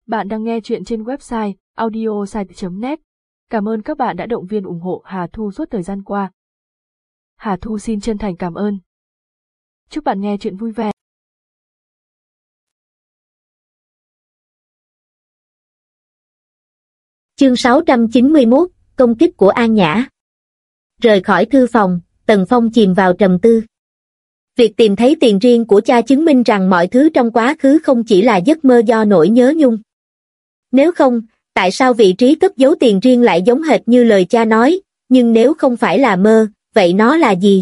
Bạn đang nghe chuyện trên website audiosite.net. Cảm ơn các bạn đã động viên ủng hộ Hà Thu suốt thời gian qua. Hà Thu xin chân thành cảm ơn. Chúc bạn nghe chuyện vui vẻ. Chương 691, công kích của An Nhã. Rời khỏi thư phòng, Tần Phong chìm vào trầm tư. Việc tìm thấy tiền riêng của cha chứng minh rằng mọi thứ trong quá khứ không chỉ là giấc mơ do nỗi nhớ nhung. Nếu không, tại sao vị trí cất giấu tiền riêng lại giống hệt như lời cha nói, nhưng nếu không phải là mơ, vậy nó là gì?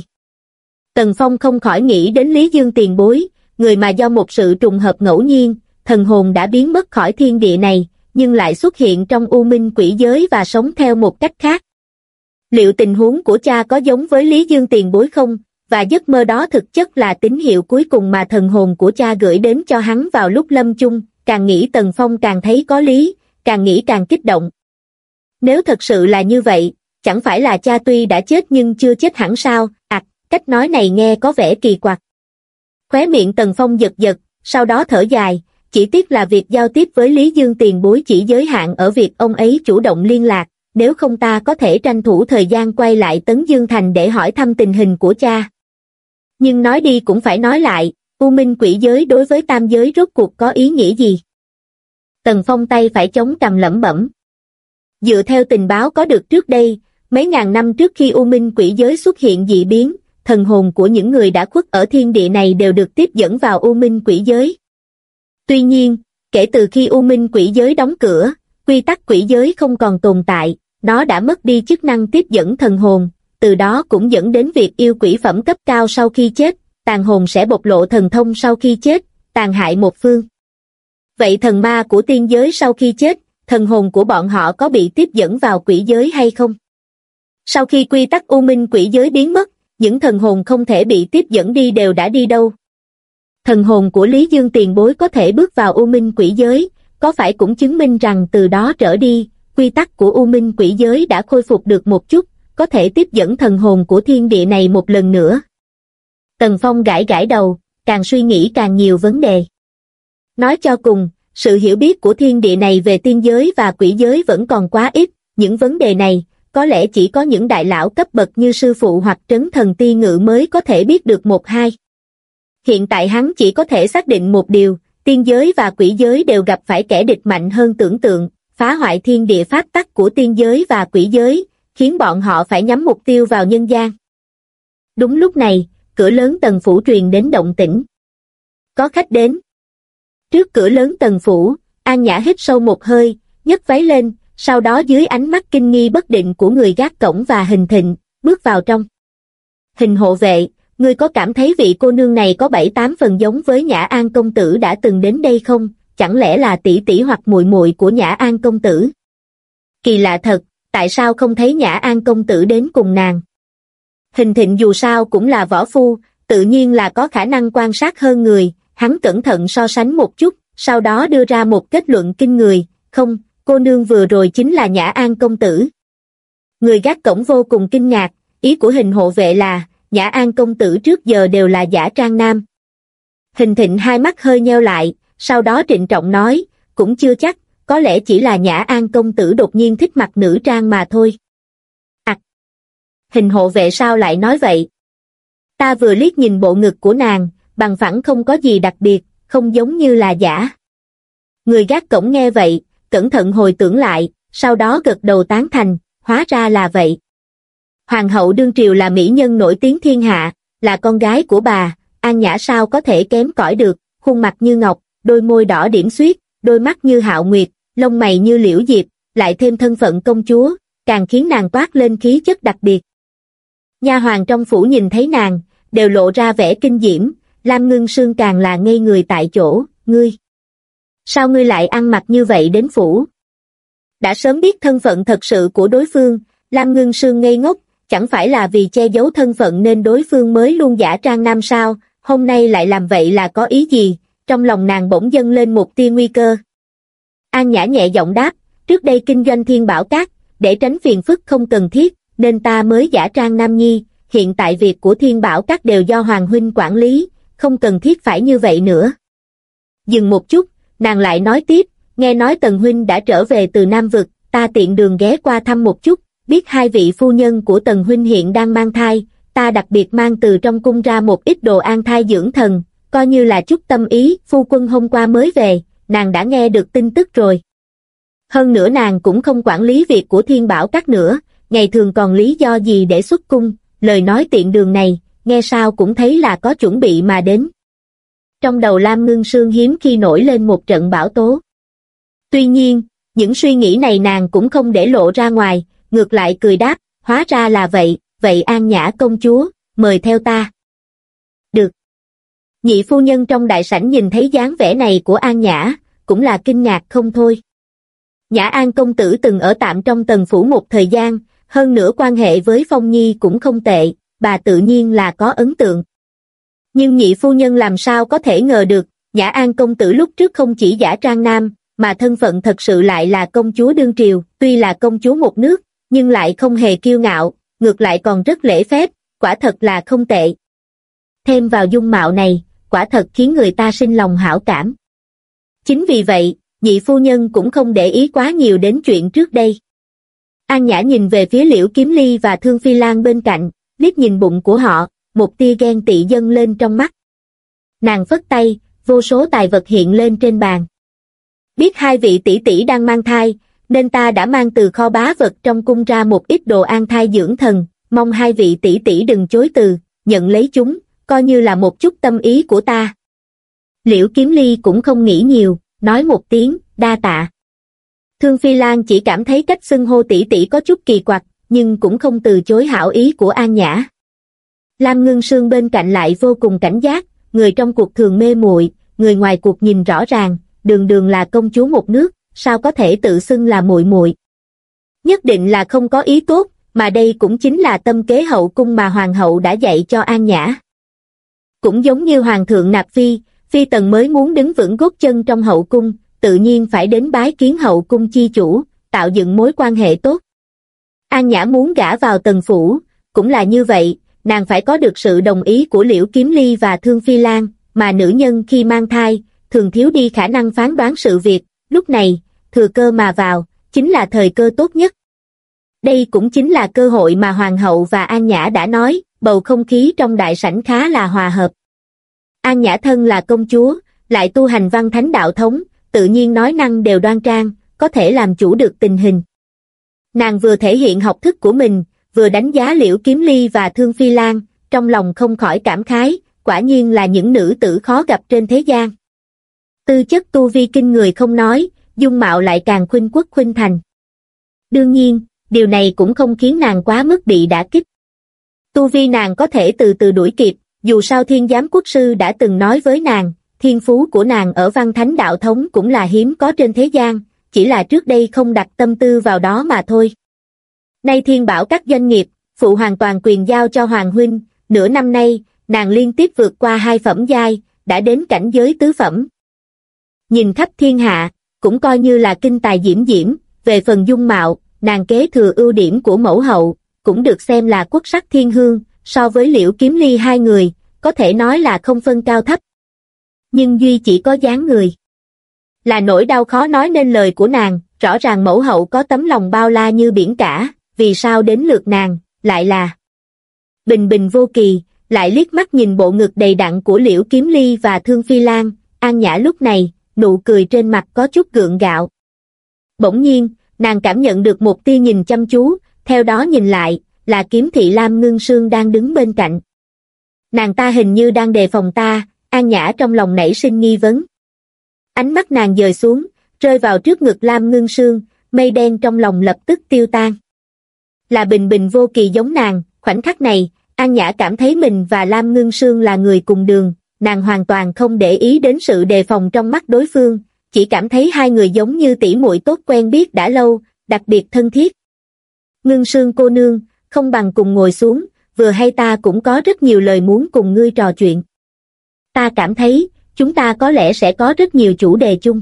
Tần Phong không khỏi nghĩ đến Lý Dương tiền bối, người mà do một sự trùng hợp ngẫu nhiên, thần hồn đã biến mất khỏi thiên địa này, nhưng lại xuất hiện trong u minh quỷ giới và sống theo một cách khác. Liệu tình huống của cha có giống với Lý Dương tiền bối không? Và giấc mơ đó thực chất là tín hiệu cuối cùng mà thần hồn của cha gửi đến cho hắn vào lúc lâm chung. Càng nghĩ Tần Phong càng thấy có lý, càng nghĩ càng kích động. Nếu thật sự là như vậy, chẳng phải là cha tuy đã chết nhưng chưa chết hẳn sao? Cách nói này nghe có vẻ kỳ quặc. Khóe miệng Tần Phong giật giật, sau đó thở dài, chỉ tiếc là việc giao tiếp với Lý Dương tiền bối chỉ giới hạn ở việc ông ấy chủ động liên lạc, nếu không ta có thể tranh thủ thời gian quay lại Tấn Dương Thành để hỏi thăm tình hình của cha. Nhưng nói đi cũng phải nói lại, U Minh quỷ giới đối với tam giới rốt cuộc có ý nghĩa gì? Tần Phong tay phải chống cằm lẩm bẩm. Dựa theo tình báo có được trước đây, mấy ngàn năm trước khi U Minh quỷ giới xuất hiện dị biến, thần hồn của những người đã khuất ở thiên địa này đều được tiếp dẫn vào U Minh quỷ giới. Tuy nhiên, kể từ khi U Minh quỷ giới đóng cửa, quy tắc quỷ giới không còn tồn tại, nó đã mất đi chức năng tiếp dẫn thần hồn, từ đó cũng dẫn đến việc yêu quỷ phẩm cấp cao sau khi chết, tàn hồn sẽ bộc lộ thần thông sau khi chết, tàn hại một phương. Vậy thần ma của tiên giới sau khi chết, thần hồn của bọn họ có bị tiếp dẫn vào quỷ giới hay không? Sau khi quy tắc U Minh quỷ giới biến mất, những thần hồn không thể bị tiếp dẫn đi đều đã đi đâu? Thần hồn của Lý Dương tiền bối có thể bước vào U Minh quỷ giới, có phải cũng chứng minh rằng từ đó trở đi, quy tắc của U Minh quỷ giới đã khôi phục được một chút, có thể tiếp dẫn thần hồn của thiên địa này một lần nữa? Tần Phong gãi gãi đầu, càng suy nghĩ càng nhiều vấn đề. Nói cho cùng, sự hiểu biết của thiên địa này về tiên giới và quỷ giới vẫn còn quá ít, những vấn đề này, có lẽ chỉ có những đại lão cấp bậc như sư phụ hoặc trấn thần ti ngự mới có thể biết được một hai. Hiện tại hắn chỉ có thể xác định một điều, tiên giới và quỷ giới đều gặp phải kẻ địch mạnh hơn tưởng tượng, phá hoại thiên địa pháp tắc của tiên giới và quỷ giới, khiến bọn họ phải nhắm mục tiêu vào nhân gian. Đúng lúc này, cửa lớn Tần phủ truyền đến động tĩnh. Có khách đến. Trước cửa lớn Tần phủ, An Nhã hít sâu một hơi, nhấc váy lên, sau đó dưới ánh mắt kinh nghi bất định của người gác cổng và Hình Thịnh, bước vào trong. Hình hộ vệ, ngươi có cảm thấy vị cô nương này có 7-8 phần giống với Nhã An công tử đã từng đến đây không? Chẳng lẽ là tỷ tỷ hoặc muội muội của Nhã An công tử? Kỳ lạ thật, tại sao không thấy Nhã An công tử đến cùng nàng? Hình Thịnh dù sao cũng là võ phu, tự nhiên là có khả năng quan sát hơn người, hắn cẩn thận so sánh một chút, sau đó đưa ra một kết luận kinh người, không, cô nương vừa rồi chính là Nhã An công tử. Người gác cổng vô cùng kinh ngạc, ý của Hình hộ vệ là, Nhã An công tử trước giờ đều là giả trang nam. Hình Thịnh hai mắt hơi nheo lại, sau đó trịnh trọng nói, cũng chưa chắc, có lẽ chỉ là Nhã An công tử đột nhiên thích mặc nữ trang mà thôi. Hình hộ vệ sao lại nói vậy? Ta vừa liếc nhìn bộ ngực của nàng, bằng phẳng không có gì đặc biệt, không giống như là giả. Người gác cổng nghe vậy, cẩn thận hồi tưởng lại, sau đó gật đầu tán thành, hóa ra là vậy. Hoàng hậu đương triều là mỹ nhân nổi tiếng thiên hạ, là con gái của bà, An Nhã sao có thể kém cỏi được, khuôn mặt như ngọc, đôi môi đỏ điểm xuyết, đôi mắt như hạo nguyệt, lông mày như liễu diệp, lại thêm thân phận công chúa, càng khiến nàng toát lên khí chất đặc biệt. Nha hoàn trong phủ nhìn thấy nàng, đều lộ ra vẻ kinh diễm, Lam Ngưng Sương càng là ngây người tại chỗ, ngươi. Sao ngươi lại ăn mặc như vậy đến phủ? Đã sớm biết thân phận thật sự của đối phương, Lam Ngưng Sương ngây ngốc, chẳng phải là vì che giấu thân phận nên đối phương mới luôn giả trang nam sao, hôm nay lại làm vậy là có ý gì? Trong lòng nàng bỗng dâng lên một tia nguy cơ. An Nhã nhẹ giọng đáp, trước đây kinh doanh Thiên Bảo Các, để tránh phiền phức không cần thiết, nên ta mới giả trang nam nhi, hiện tại việc của Thiên Bảo Các đều do Hoàng huynh quản lý, không cần thiết phải như vậy nữa. Dừng một chút, nàng lại nói tiếp, nghe nói Tần huynh đã trở về từ Nam Vực, ta tiện đường ghé qua thăm một chút, biết hai vị phu nhân của Tần huynh hiện đang mang thai, ta đặc biệt mang từ trong cung ra một ít đồ an thai dưỡng thần, coi như là chút tâm ý. Phu quân hôm qua mới về, nàng đã nghe được tin tức rồi. Hơn nữa nàng cũng không quản lý việc của Thiên Bảo Các nữa, ngày thường còn lý do gì để xuất cung, lời nói tiện đường này, nghe sao cũng thấy là có chuẩn bị mà đến. Trong đầu Lam Ngưng Sương hiếm khi nổi lên một trận bão tố. Tuy nhiên, những suy nghĩ này nàng cũng không để lộ ra ngoài, ngược lại cười đáp, hóa ra là vậy, vậy An Nhã công chúa, mời theo ta. Được. Nhị phu nhân trong đại sảnh nhìn thấy dáng vẻ này của An Nhã, cũng là kinh ngạc không thôi. Nhã An công tử từng ở tạm trong Tần phủ một thời gian, hơn nữa quan hệ với Phong Nhi cũng không tệ, bà tự nhiên là có ấn tượng. Nhưng nhị phu nhân làm sao có thể ngờ được, Nhã An công tử lúc trước không chỉ giả trang nam, mà thân phận thật sự lại là công chúa đương triều, tuy là công chúa một nước, nhưng lại không hề kiêu ngạo, ngược lại còn rất lễ phép, quả thật là không tệ. Thêm vào dung mạo này, quả thật khiến người ta sinh lòng hảo cảm. Chính vì vậy, nhị phu nhân cũng không để ý quá nhiều đến chuyện trước đây. An Nhã nhìn về phía Liễu Kiếm Ly và Thương Phi Lan bên cạnh, liếc nhìn bụng của họ, một tia ghen tị dâng lên trong mắt. Nàng phất tay, vô số tài vật hiện lên trên bàn. Biết hai vị tỷ tỷ đang mang thai, nên ta đã mang từ kho bá vật trong cung ra một ít đồ an thai dưỡng thần, mong hai vị tỷ tỷ đừng chối từ, nhận lấy chúng, coi như là một chút tâm ý của ta. Liễu Kiếm Ly cũng không nghĩ nhiều, nói một tiếng, đa tạ. Thương Phi Lan chỉ cảm thấy cách xưng hô tỷ tỷ có chút kỳ quặc, nhưng cũng không từ chối hảo ý của An Nhã. Lam Ngưng Sương bên cạnh lại vô cùng cảnh giác, người trong cuộc thường mê muội, người ngoài cuộc nhìn rõ ràng, đường đường là công chúa một nước, sao có thể tự xưng là muội muội? Nhất định là không có ý tốt, mà đây cũng chính là tâm kế hậu cung mà hoàng hậu đã dạy cho An Nhã. Cũng giống như hoàng thượng nạp phi, phi tần mới muốn đứng vững gót chân trong hậu cung, tự nhiên phải đến bái kiến hậu cung chi chủ, tạo dựng mối quan hệ tốt. An Nhã muốn gả vào Tần phủ, cũng là như vậy, nàng phải có được sự đồng ý của Liễu Kiếm Ly và Thương Phi Lan, mà nữ nhân khi mang thai, thường thiếu đi khả năng phán đoán sự việc, lúc này, thừa cơ mà vào, chính là thời cơ tốt nhất. Đây cũng chính là cơ hội mà Hoàng hậu và An Nhã đã nói, bầu không khí trong đại sảnh khá là hòa hợp. An Nhã thân là công chúa, lại tu hành văn thánh đạo thống, tự nhiên nói năng đều đoan trang, có thể làm chủ được tình hình. Nàng vừa thể hiện học thức của mình, vừa đánh giá Liễu Kiếm Ly và Thương Phi Lan, trong lòng không khỏi cảm khái, quả nhiên là những nữ tử khó gặp trên thế gian. Tư chất tu vi kinh người không nói, dung mạo lại càng khuynh quốc khuynh thành. Đương nhiên, điều này cũng không khiến nàng quá mức bị đả kích. Tu vi nàng có thể từ từ đuổi kịp, dù sao Thiên Giám Quốc sư đã từng nói với nàng, thiên phú của nàng ở văn thánh đạo thống cũng là hiếm có trên thế gian, chỉ là trước đây không đặt tâm tư vào đó mà thôi. Nay Thiên Bảo các doanh nghiệp, phụ hoàn toàn quyền giao cho Hoàng huynh, nửa năm nay, nàng liên tiếp vượt qua 2 phẩm giai, đã đến cảnh giới tứ phẩm. Nhìn khắp thiên hạ, cũng coi như là kinh tài diễm diễm, về phần dung mạo, nàng kế thừa ưu điểm của mẫu hậu, cũng được xem là quốc sắc thiên hương, so với Liễu Kiếm Ly hai người, có thể nói là không phân cao thấp. Nhưng duy chỉ có dáng người là nỗi đau khó nói nên lời của nàng, rõ ràng mẫu hậu có tấm lòng bao la như biển cả, vì sao đến lượt nàng, lại là bình bình vô kỳ, lại liếc mắt nhìn bộ ngực đầy đặn của Liễu Kiếm Ly và Thương Phi Lan, An Nhã lúc này, nụ cười trên mặt có chút gượng gạo. Bỗng nhiên, nàng cảm nhận được một tia nhìn chăm chú, theo đó nhìn lại, là Kiếm thị Lam Ngưng Sương đang đứng bên cạnh. Nàng ta hình như đang đề phòng ta, An Nhã trong lòng nảy sinh nghi vấn. Ánh mắt nàng dời xuống, rơi vào trước ngực Lam Ngưng Sương, mây đen trong lòng lập tức tiêu tan. Là bình bình vô kỳ giống nàng, khoảnh khắc này, An Nhã cảm thấy mình và Lam Ngưng Sương là người cùng đường, nàng hoàn toàn không để ý đến sự đề phòng trong mắt đối phương, chỉ cảm thấy hai người giống như tỷ muội tốt quen biết đã lâu, đặc biệt thân thiết. Ngưng Sương cô nương, không bằng cùng ngồi xuống, vừa hay ta cũng có rất nhiều lời muốn cùng ngươi trò chuyện. Ta cảm thấy, chúng ta có lẽ sẽ có rất nhiều chủ đề chung.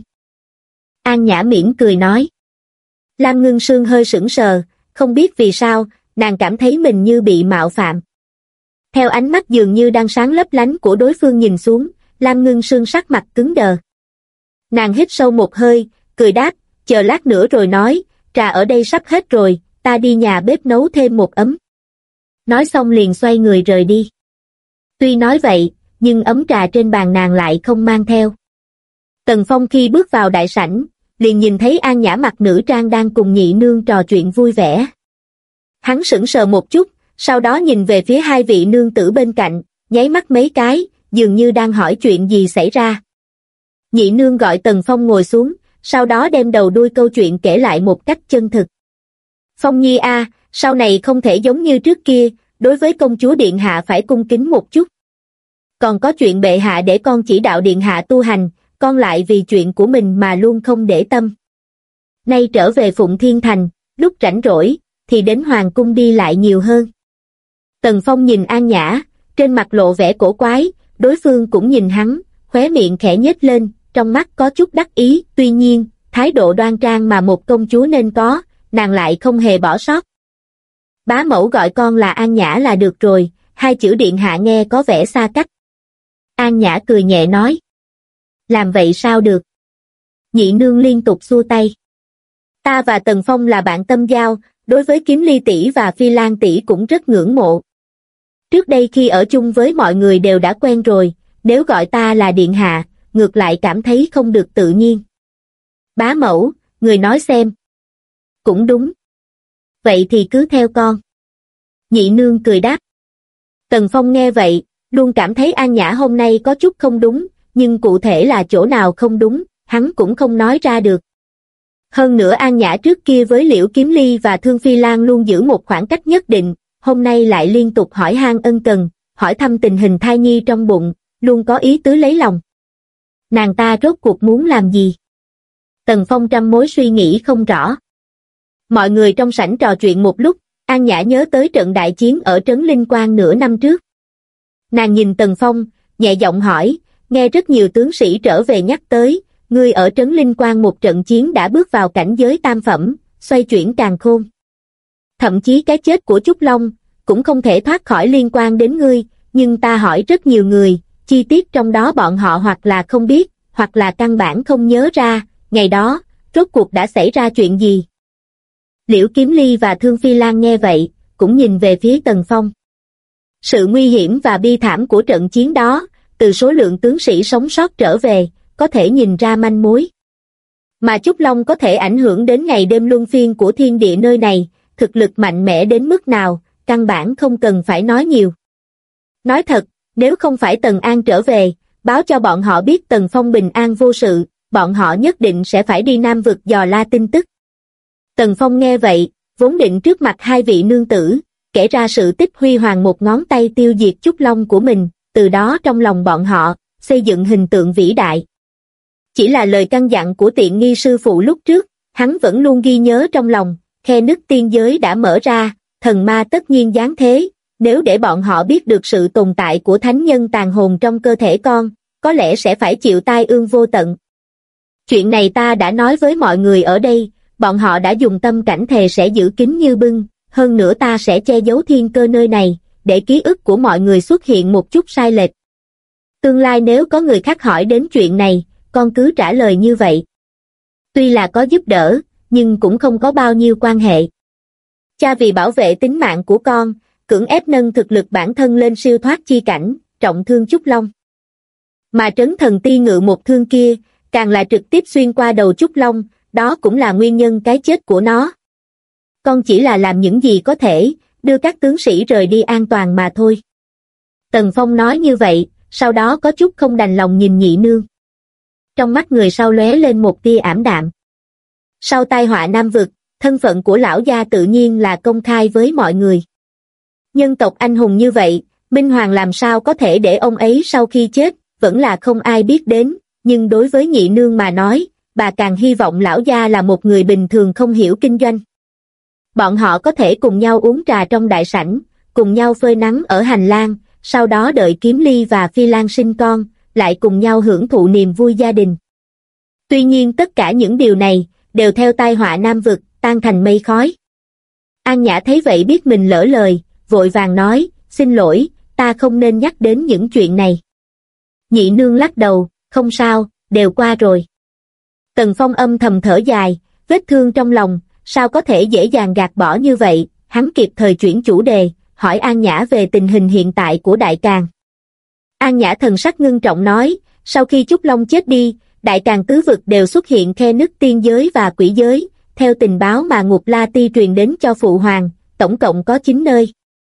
An Nhã mỉm cười nói. Lam Ngưng Sương hơi sững sờ, không biết vì sao, nàng cảm thấy mình như bị mạo phạm. Theo ánh mắt dường như đang sáng lấp lánh của đối phương nhìn xuống, Lam Ngưng Sương sắc mặt cứng đờ. Nàng hít sâu một hơi, cười đáp, chờ lát nữa rồi nói, trà ở đây sắp hết rồi, ta đi nhà bếp nấu thêm một ấm. Nói xong liền xoay người rời đi. Tuy nói vậy, nhưng ấm trà trên bàn nàng lại không mang theo. Tần Phong khi bước vào đại sảnh, liền nhìn thấy An Nhã mặc nữ trang đang cùng nhị nương trò chuyện vui vẻ. Hắn sững sờ một chút, sau đó nhìn về phía hai vị nương tử bên cạnh, nháy mắt mấy cái, dường như đang hỏi chuyện gì xảy ra. Nhị nương gọi Tần Phong ngồi xuống, sau đó đem đầu đuôi câu chuyện kể lại một cách chân thực. Phong Nhi a, sau này không thể giống như trước kia, đối với công chúa điện hạ phải cung kính một chút. Còn có chuyện bệ hạ để con chỉ đạo điện hạ tu hành, con lại vì chuyện của mình mà luôn không để tâm. Nay trở về Phụng Thiên Thành, lúc rảnh rỗi, thì đến Hoàng cung đi lại nhiều hơn. Tần Phong nhìn An Nhã, trên mặt lộ vẻ cổ quái, đối phương cũng nhìn hắn, khóe miệng khẽ nhếch lên, trong mắt có chút đắc ý, tuy nhiên, thái độ đoan trang mà một công chúa nên có, nàng lại không hề bỏ sót. Bá mẫu gọi con là An Nhã là được rồi, hai chữ điện hạ nghe có vẻ xa cách. An Nhã cười nhẹ nói. Làm vậy sao được? Nhị nương liên tục xua tay. Ta và Tần Phong là bạn tâm giao, đối với Kiếm Ly tỷ và Phi Lan tỷ cũng rất ngưỡng mộ. Trước đây khi ở chung với mọi người đều đã quen rồi, nếu gọi ta là điện hạ, ngược lại cảm thấy không được tự nhiên. Bá mẫu, người nói xem. Cũng đúng. Vậy thì cứ theo con. Nhị nương cười đáp. Tần Phong nghe vậy, luôn cảm thấy An Nhã hôm nay có chút không đúng, nhưng cụ thể là chỗ nào không đúng, hắn cũng không nói ra được. Hơn nữa An Nhã trước kia với Liễu Kiếm Ly và Thương Phi Lan luôn giữ một khoảng cách nhất định, hôm nay lại liên tục hỏi han ân cần, hỏi thăm tình hình thai nhi trong bụng, luôn có ý tứ lấy lòng. Nàng ta rốt cuộc muốn làm gì? Tần Phong trăm mối suy nghĩ không rõ. Mọi người trong sảnh trò chuyện một lúc, An Nhã nhớ tới trận đại chiến ở Trấn Linh Quang nửa năm trước. Nàng nhìn Tần Phong, nhẹ giọng hỏi, nghe rất nhiều tướng sĩ trở về nhắc tới, ngươi ở Trấn Linh Quang một trận chiến đã bước vào cảnh giới tam phẩm, xoay chuyển càn khôn. Thậm chí cái chết của Trúc Long, cũng không thể thoát khỏi liên quan đến ngươi, nhưng ta hỏi rất nhiều người, chi tiết trong đó bọn họ hoặc là không biết, hoặc là căn bản không nhớ ra, ngày đó, rốt cuộc đã xảy ra chuyện gì. Liễu Kiếm Ly và Thương Phi Lan nghe vậy, cũng nhìn về phía Tần Phong. Sự nguy hiểm và bi thảm của trận chiến đó, từ số lượng tướng sĩ sống sót trở về, có thể nhìn ra manh mối. Mà Trúc Long có thể ảnh hưởng đến ngày đêm luân phiên của thiên địa nơi này, thực lực mạnh mẽ đến mức nào, căn bản không cần phải nói nhiều. Nói thật, nếu không phải Tần An trở về, báo cho bọn họ biết Tần Phong bình an vô sự, bọn họ nhất định sẽ phải đi Nam Vực dò la tin tức. Tần Phong nghe vậy, vốn định trước mặt hai vị nương tử, kể ra sự tích huy hoàng một ngón tay tiêu diệt Trúc Long của mình, từ đó trong lòng bọn họ, xây dựng hình tượng vĩ đại. Chỉ là lời căn dặn của tiện nghi sư phụ lúc trước, hắn vẫn luôn ghi nhớ trong lòng, khe nứt tiên giới đã mở ra, thần ma tất nhiên giáng thế, nếu để bọn họ biết được sự tồn tại của thánh nhân tàn hồn trong cơ thể con, có lẽ sẽ phải chịu tai ương vô tận. Chuyện này ta đã nói với mọi người ở đây, bọn họ đã dùng tâm cảnh thề sẽ giữ kín như bưng, hơn nữa ta sẽ che giấu thiên cơ nơi này, để ký ức của mọi người xuất hiện một chút sai lệch. Tương lai nếu có người khác hỏi đến chuyện này, con cứ trả lời như vậy. Tuy là có giúp đỡ, nhưng cũng không có bao nhiêu quan hệ. Cha vì bảo vệ tính mạng của con, cưỡng ép nâng thực lực bản thân lên siêu thoát chi cảnh, trọng thương Trúc Long. Mà Trấn Thần Ti ngự một thương kia, càng là trực tiếp xuyên qua đầu Trúc Long, đó cũng là nguyên nhân cái chết của nó. Con chỉ là làm những gì có thể, đưa các tướng sĩ rời đi an toàn mà thôi. Tần Phong nói như vậy, sau đó có chút không đành lòng nhìn nhị nương. Trong mắt người sau lóe lên một tia ảm đạm. Sau tai họa Nam Vực, thân phận của lão gia tự nhiên là công khai với mọi người. Nhân tộc anh hùng như vậy, Minh Hoàng làm sao có thể để ông ấy sau khi chết, vẫn là không ai biết đến, nhưng đối với nhị nương mà nói, bà càng hy vọng lão gia là một người bình thường không hiểu kinh doanh. Bọn họ có thể cùng nhau uống trà trong đại sảnh, cùng nhau phơi nắng ở hành lang, sau đó đợi Kiếm Ly và Phi Lan sinh con, lại cùng nhau hưởng thụ niềm vui gia đình. Tuy nhiên tất cả những điều này, đều theo tai họa Nam Vực, tan thành mây khói. An Nhã thấy vậy biết mình lỡ lời, vội vàng nói, xin lỗi, ta không nên nhắc đến những chuyện này. Nhị nương lắc đầu, không sao, đều qua rồi. Tần Phong âm thầm thở dài, vết thương trong lòng, sao có thể dễ dàng gạt bỏ như vậy, hắn kịp thời chuyển chủ đề, hỏi An Nhã về tình hình hiện tại của Đại Càn. An Nhã thần sắc ngưng trọng nói, sau khi Chúc Long chết đi, Đại Càn tứ vực đều xuất hiện khe nứt tiên giới và quỷ giới, theo tình báo mà Ngục La Ti truyền đến cho Phụ Hoàng, tổng cộng có 9 nơi.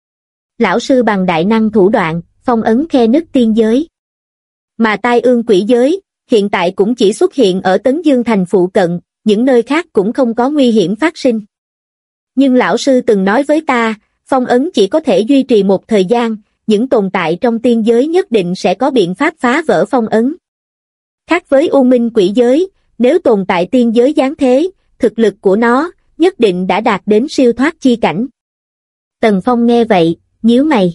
Lão sư bằng đại năng thủ đoạn, phong ấn khe nứt tiên giới. Mà tai ương quỷ giới, hiện tại cũng chỉ xuất hiện ở Tấn Dương thành phụ cận, những nơi khác cũng không có nguy hiểm phát sinh. Nhưng lão sư từng nói với ta, phong ấn chỉ có thể duy trì một thời gian, những tồn tại trong tiên giới nhất định sẽ có biện pháp phá vỡ phong ấn. Khác với U Minh quỷ giới, nếu tồn tại tiên giới giáng thế, thực lực của nó nhất định đã đạt đến siêu thoát chi cảnh. Tần Phong nghe vậy, nhíu mày.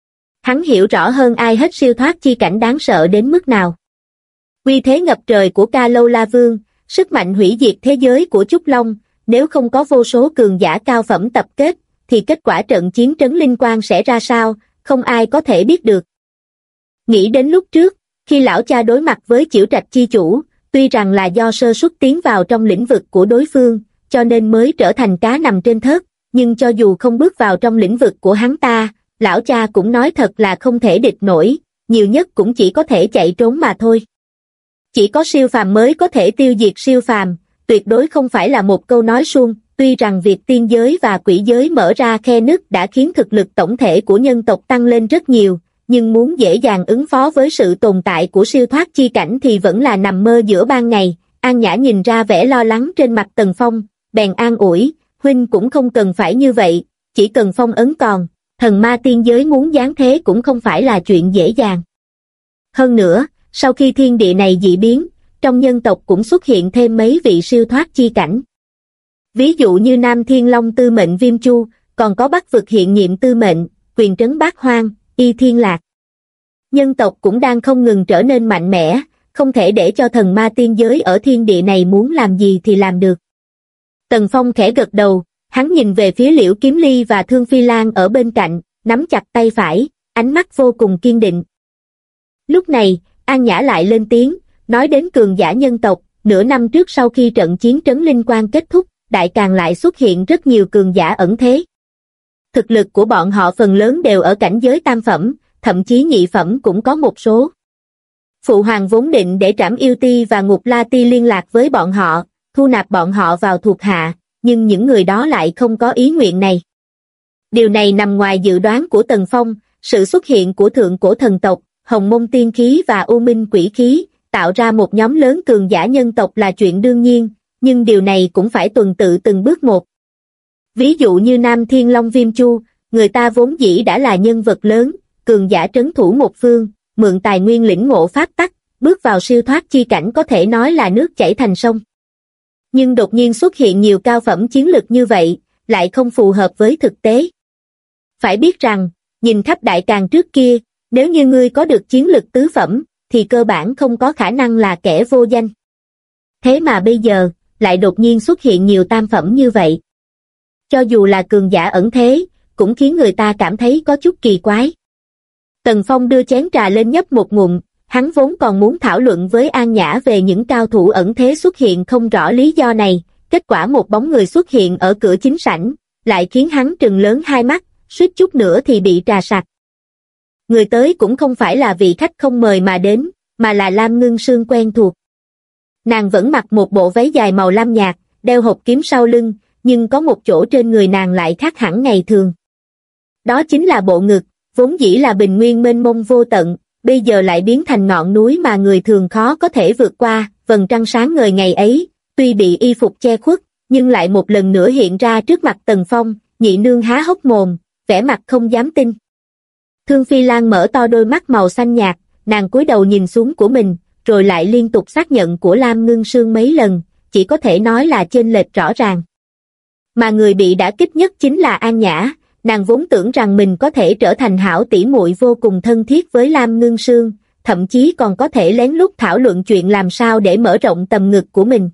Hắn hiểu rõ hơn ai hết siêu thoát chi cảnh đáng sợ đến mức nào. Uy thế ngập trời của Ca Lâu La Vương, sức mạnh hủy diệt thế giới của Chúc Long, nếu không có vô số cường giả cao phẩm tập kết, thì kết quả trận chiến trấn Linh Quang sẽ ra sao, không ai có thể biết được. Nghĩ đến lúc trước, khi lão cha đối mặt với Chiểu Trạch chi chủ, tuy rằng là do sơ suất tiến vào trong lĩnh vực của đối phương, cho nên mới trở thành cá nằm trên thớt, nhưng cho dù không bước vào trong lĩnh vực của hắn ta, lão cha cũng nói thật là không thể địch nổi, nhiều nhất cũng chỉ có thể chạy trốn mà thôi. Chỉ có siêu phàm mới có thể tiêu diệt siêu phàm, tuyệt đối không phải là một câu nói suông, tuy rằng việc tiên giới và quỷ giới mở ra khe nứt đã khiến thực lực tổng thể của nhân tộc tăng lên rất nhiều, nhưng muốn dễ dàng ứng phó với sự tồn tại của siêu thoát chi cảnh thì vẫn là nằm mơ giữa ban ngày. An Nhã nhìn ra vẻ lo lắng trên mặt Tần Phong, bèn an ủi, huynh cũng không cần phải như vậy, chỉ cần phong ấn còn, thần ma tiên giới muốn giáng thế cũng không phải là chuyện dễ dàng. Hơn nữa, sau khi thiên địa này dị biến, trong nhân tộc cũng xuất hiện thêm mấy vị siêu thoát chi cảnh. Ví dụ như Nam Thiên Long tư mệnh Viêm Chu, còn có Bắc vực hiện nhiệm tư mệnh, Quyền Trấn Bát Hoang, Y Thiên Lạc. Nhân tộc cũng đang không ngừng trở nên mạnh mẽ, không thể để cho thần ma tiên giới ở thiên địa này muốn làm gì thì làm được. Tần Phong khẽ gật đầu, hắn nhìn về phía Liễu Kiếm Ly và Thương Phi Lan ở bên cạnh, nắm chặt tay phải, ánh mắt vô cùng kiên định. Lúc này, An Nhã lại lên tiếng, nói đến cường giả nhân tộc, nửa năm trước sau khi trận chiến trấn Linh Quang kết thúc, Đại Càn lại xuất hiện rất nhiều cường giả ẩn thế. Thực lực của bọn họ phần lớn đều ở cảnh giới tam phẩm, thậm chí nhị phẩm cũng có một số. Phụ hoàng vốn định để Trảm Yêu Ti và Ngục La Ti liên lạc với bọn họ, thu nạp bọn họ vào thuộc hạ, nhưng những người đó lại không có ý nguyện này. Điều này nằm ngoài dự đoán của Tần Phong, sự xuất hiện của thượng cổ thần tộc, Hồng Mông Tiên Khí và U Minh Quỷ Khí, tạo ra một nhóm lớn cường giả nhân tộc là chuyện đương nhiên, nhưng điều này cũng phải tuần tự từng bước một. Ví dụ như Nam Thiên Long Viêm Chu, người ta vốn dĩ đã là nhân vật lớn, cường giả trấn thủ một phương, mượn tài nguyên lĩnh ngộ pháp tắc, bước vào siêu thoát chi cảnh có thể nói là nước chảy thành sông. Nhưng đột nhiên xuất hiện nhiều cao phẩm chiến lực như vậy, lại không phù hợp với thực tế. Phải biết rằng, nhìn khắp Đại Càn trước kia, nếu như ngươi có được chiến lực tứ phẩm, thì cơ bản không có khả năng là kẻ vô danh. Thế mà bây giờ, lại đột nhiên xuất hiện nhiều tam phẩm như vậy. Cho dù là cường giả ẩn thế, cũng khiến người ta cảm thấy có chút kỳ quái. Tần Phong đưa chén trà lên nhấp một ngụm, hắn vốn còn muốn thảo luận với An Nhã về những cao thủ ẩn thế xuất hiện không rõ lý do này, kết quả một bóng người xuất hiện ở cửa chính sảnh, lại khiến hắn trừng lớn hai mắt, suýt chút nữa thì bị trà sặc. Người tới cũng không phải là vị khách không mời mà đến, mà là Lam Ngưng Sương quen thuộc. Nàng vẫn mặc một bộ váy dài màu lam nhạt, đeo hộp kiếm sau lưng, nhưng có một chỗ trên người nàng lại khác hẳn ngày thường. Đó chính là bộ ngực, vốn dĩ là bình nguyên mênh mông vô tận, bây giờ lại biến thành ngọn núi mà người thường khó có thể vượt qua. Vầng trăng sáng ngời ngày ấy, tuy bị y phục che khuất, nhưng lại một lần nữa hiện ra trước mặt Tần Phong. Nhị nương há hốc mồm, vẻ mặt không dám tin. Thương Phi Lan mở to đôi mắt màu xanh nhạt, nàng cúi đầu nhìn xuống của mình, rồi lại liên tục xác nhận của Lam Ngưng Sương mấy lần, chỉ có thể nói là chênh lệch rõ ràng. Mà người bị đả kích nhất chính là An Nhã, nàng vốn tưởng rằng mình có thể trở thành hảo tỷ muội vô cùng thân thiết với Lam Ngưng Sương, thậm chí còn có thể lén lút thảo luận chuyện làm sao để mở rộng tầm ngực của mình.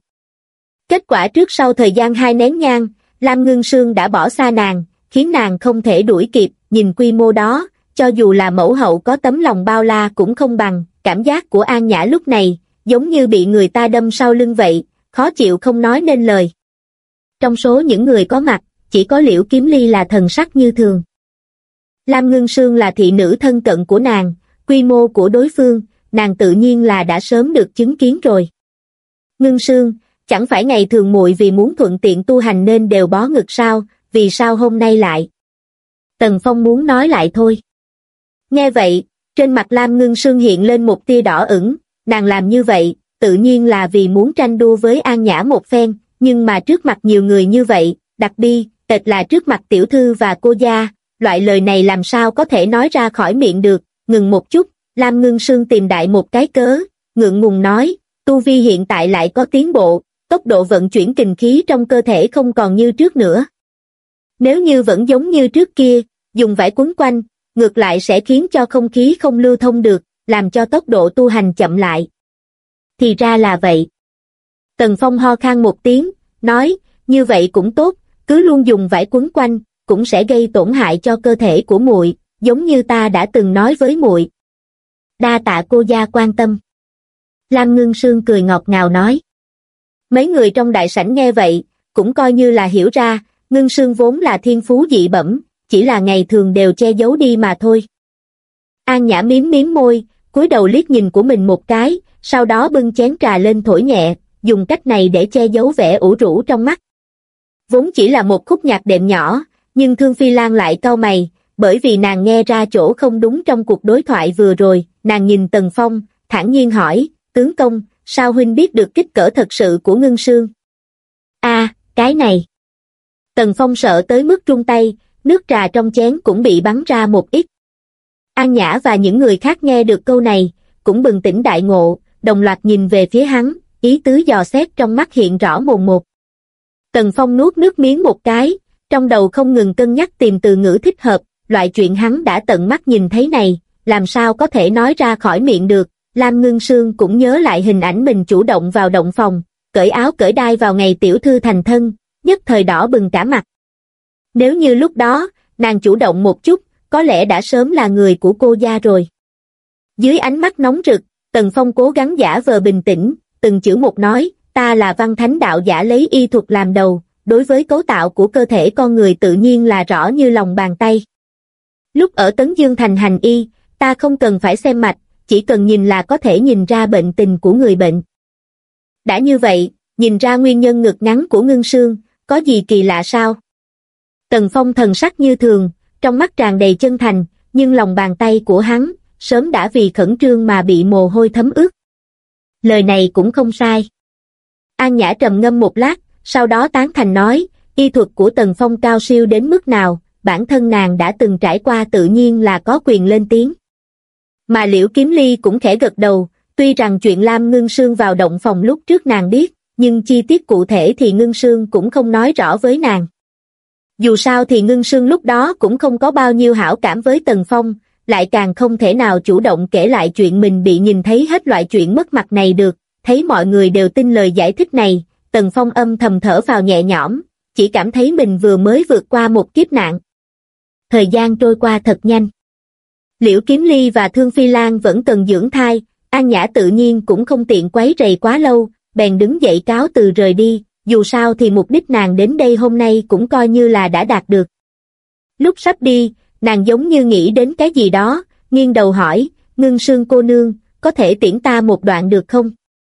Kết quả trước sau thời gian 2 nén nhang, Lam Ngưng Sương đã bỏ xa nàng, khiến nàng không thể đuổi kịp. Nhìn quy mô đó, cho dù là mẫu hậu có tấm lòng bao la cũng không bằng. Cảm giác của An Nhã lúc này, giống như bị người ta đâm sau lưng vậy, khó chịu không nói nên lời. Trong số những người có mặt, chỉ có Liễu Kiếm Ly là thần sắc như thường. Lam Ngưng Sương là thị nữ thân cận của nàng, quy mô của đối phương, nàng tự nhiên là đã sớm được chứng kiến rồi. Ngưng Sương, chẳng phải ngày thường muội vì muốn thuận tiện tu hành nên đều bó ngực sao, vì sao hôm nay lại? Tần Phong muốn nói lại thôi. Nghe vậy, trên mặt Lam Ngưng Sương hiện lên một tia đỏ ửng, nàng làm như vậy, tự nhiên là vì muốn tranh đua với An Nhã một phen, nhưng mà trước mặt nhiều người như vậy, đặc biệt là trước mặt tiểu thư và cô gia, loại lời này làm sao có thể nói ra khỏi miệng được. Ngừng một chút, Lam Ngưng Sương tìm đại một cái cớ, ngượng ngùng nói, tu vi hiện tại lại có tiến bộ, tốc độ vận chuyển kình khí trong cơ thể không còn như trước nữa. Nếu như vẫn giống như trước kia, dùng vải quấn quanh, ngược lại sẽ khiến cho không khí không lưu thông được, làm cho tốc độ tu hành chậm lại. Thì ra là vậy. Tần Phong ho khan một tiếng, nói, như vậy cũng tốt, cứ luôn dùng vải quấn quanh, cũng sẽ gây tổn hại cho cơ thể của muội, giống như ta đã từng nói với muội. Đa tạ cô gia quan tâm. Lam Ngưng Sương cười ngọt ngào nói. Mấy người trong đại sảnh nghe vậy, cũng coi như là hiểu ra, Ngưng Sương vốn là thiên phú dị bẩm, chỉ là ngày thường đều che giấu đi mà thôi. An Nhã mím môi, cúi đầu liếc nhìn của mình một cái, sau đó bưng chén trà lên thổi nhẹ, dùng cách này để che giấu vẻ ủ rũ trong mắt. Vốn chỉ là một khúc nhạc đệm nhỏ, nhưng Thương Phi Lan lại cau mày, bởi vì nàng nghe ra chỗ không đúng trong cuộc đối thoại vừa rồi. Nàng nhìn Tần Phong, thản nhiên hỏi, tướng công, sao huynh biết được kích cỡ thật sự của Ngưng Sương? Cái này. Tần Phong sợ tới mức run tay, nước trà trong chén cũng bị bắn ra một ít. An Nhã và những người khác nghe được câu này, cũng bừng tỉnh đại ngộ, đồng loạt nhìn về phía hắn, ý tứ dò xét trong mắt hiện rõ mồn một. Tần Phong nuốt nước miếng một cái, trong đầu không ngừng cân nhắc tìm từ ngữ thích hợp, loại chuyện hắn đã tận mắt nhìn thấy này, làm sao có thể nói ra khỏi miệng được. Lam Ngưng Sương cũng nhớ lại hình ảnh mình chủ động vào động phòng, cởi áo cởi đai vào ngày tiểu thư thành thân, nhất thời đỏ bừng cả mặt. Nếu như lúc đó, nàng chủ động một chút, có lẽ đã sớm là người của cô gia rồi. Dưới ánh mắt nóng rực, Tần Phong cố gắng giả vờ bình tĩnh, từng chữ một nói, ta là văn thánh đạo giả lấy y thuật làm đầu, đối với cấu tạo của cơ thể con người tự nhiên là rõ như lòng bàn tay. Lúc ở Tấn Dương Thành hành y, ta không cần phải xem mạch, chỉ cần nhìn là có thể nhìn ra bệnh tình của người bệnh. Đã như vậy, nhìn ra nguyên nhân ngực ngắn của Ngưng Sương, có gì kỳ lạ sao? Tần Phong thần sắc như thường, trong mắt tràn đầy chân thành, nhưng lòng bàn tay của hắn, sớm đã vì khẩn trương mà bị mồ hôi thấm ướt. Lời này cũng không sai. An Nhã trầm ngâm một lát, sau đó tán thành nói, y thuật của Tần Phong cao siêu đến mức nào, bản thân nàng đã từng trải qua tự nhiên là có quyền lên tiếng. Mà Liễu Kiếm Ly cũng khẽ gật đầu, tuy rằng chuyện Lam Ngưng Sương vào động phòng lúc trước nàng biết, nhưng chi tiết cụ thể thì Ngưng Sương cũng không nói rõ với nàng. Dù sao thì Ngưng Sương lúc đó cũng không có bao nhiêu hảo cảm với Tần Phong, lại càng không thể nào chủ động kể lại chuyện mình bị nhìn thấy hết loại chuyện mất mặt này được. Thấy mọi người đều tin lời giải thích này, Tần Phong âm thầm thở vào nhẹ nhõm, chỉ cảm thấy mình vừa mới vượt qua một kiếp nạn. Thời gian trôi qua thật nhanh. Liễu Kiếm Ly và Thương Phi Lan vẫn cần dưỡng thai, An Nhã tự nhiên cũng không tiện quấy rầy quá lâu, bèn đứng dậy cáo từ rời đi, dù sao thì mục đích nàng đến đây hôm nay cũng coi như là đã đạt được. Lúc sắp đi, nàng giống như nghĩ đến cái gì đó, nghiêng đầu hỏi, Ngưng Sương cô nương, có thể tiễn ta một đoạn được không?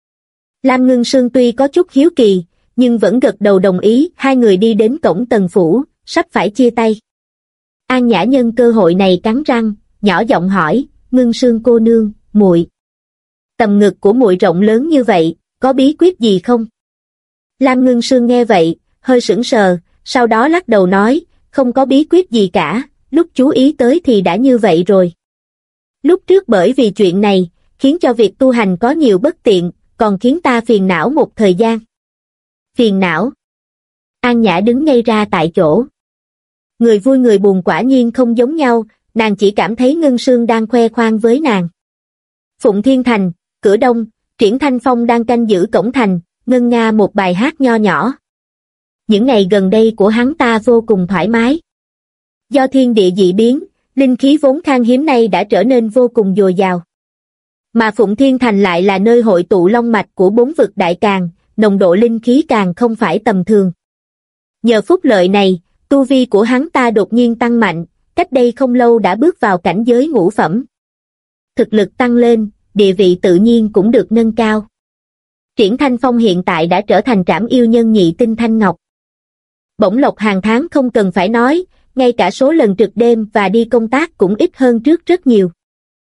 Lam Ngưng Sương tuy có chút hiếu kỳ, nhưng vẫn gật đầu đồng ý. Hai người đi đến cổng Tần phủ, sắp phải chia tay. An Nhã nhân cơ hội này cắn răng, nhỏ giọng hỏi, Ngưng Sương cô nương, muội, tầm ngực của muội rộng lớn như vậy, có bí quyết gì không? Lam Ngưng Sương nghe vậy, hơi sững sờ, sau đó lắc đầu nói, không có bí quyết gì cả, lúc chú ý tới thì đã như vậy rồi. Lúc trước bởi vì chuyện này, khiến cho việc tu hành có nhiều bất tiện, còn khiến ta phiền não một thời gian. Phiền não? An Nhã đứng ngây ra tại chỗ. Người vui người buồn quả nhiên không giống nhau, nàng chỉ cảm thấy Ngưng Sương đang khoe khoang với nàng. Phụng Thiên Thành, cửa đông, Triển Thanh Phong đang canh giữ cổng thành, ngân nga một bài hát nho nhỏ. Những ngày gần đây của hắn ta vô cùng thoải mái. Do thiên địa dị biến, linh khí vốn khan hiếm nay đã trở nên vô cùng dồi dào. Mà Phụng Thiên Thành lại là nơi hội tụ long mạch của bốn vực đại càn, nồng độ linh khí càng không phải tầm thường. Nhờ phúc lợi này, tu vi của hắn ta đột nhiên tăng mạnh, cách đây không lâu đã bước vào cảnh giới ngũ phẩm. Thực lực tăng lên, địa vị tự nhiên cũng được nâng cao. Triển Thanh Phong hiện tại đã trở thành trảm yêu nhân nhị tinh thanh ngọc. Bổng lộc hàng tháng không cần phải nói, ngay cả số lần trực đêm và đi công tác cũng ít hơn trước rất nhiều.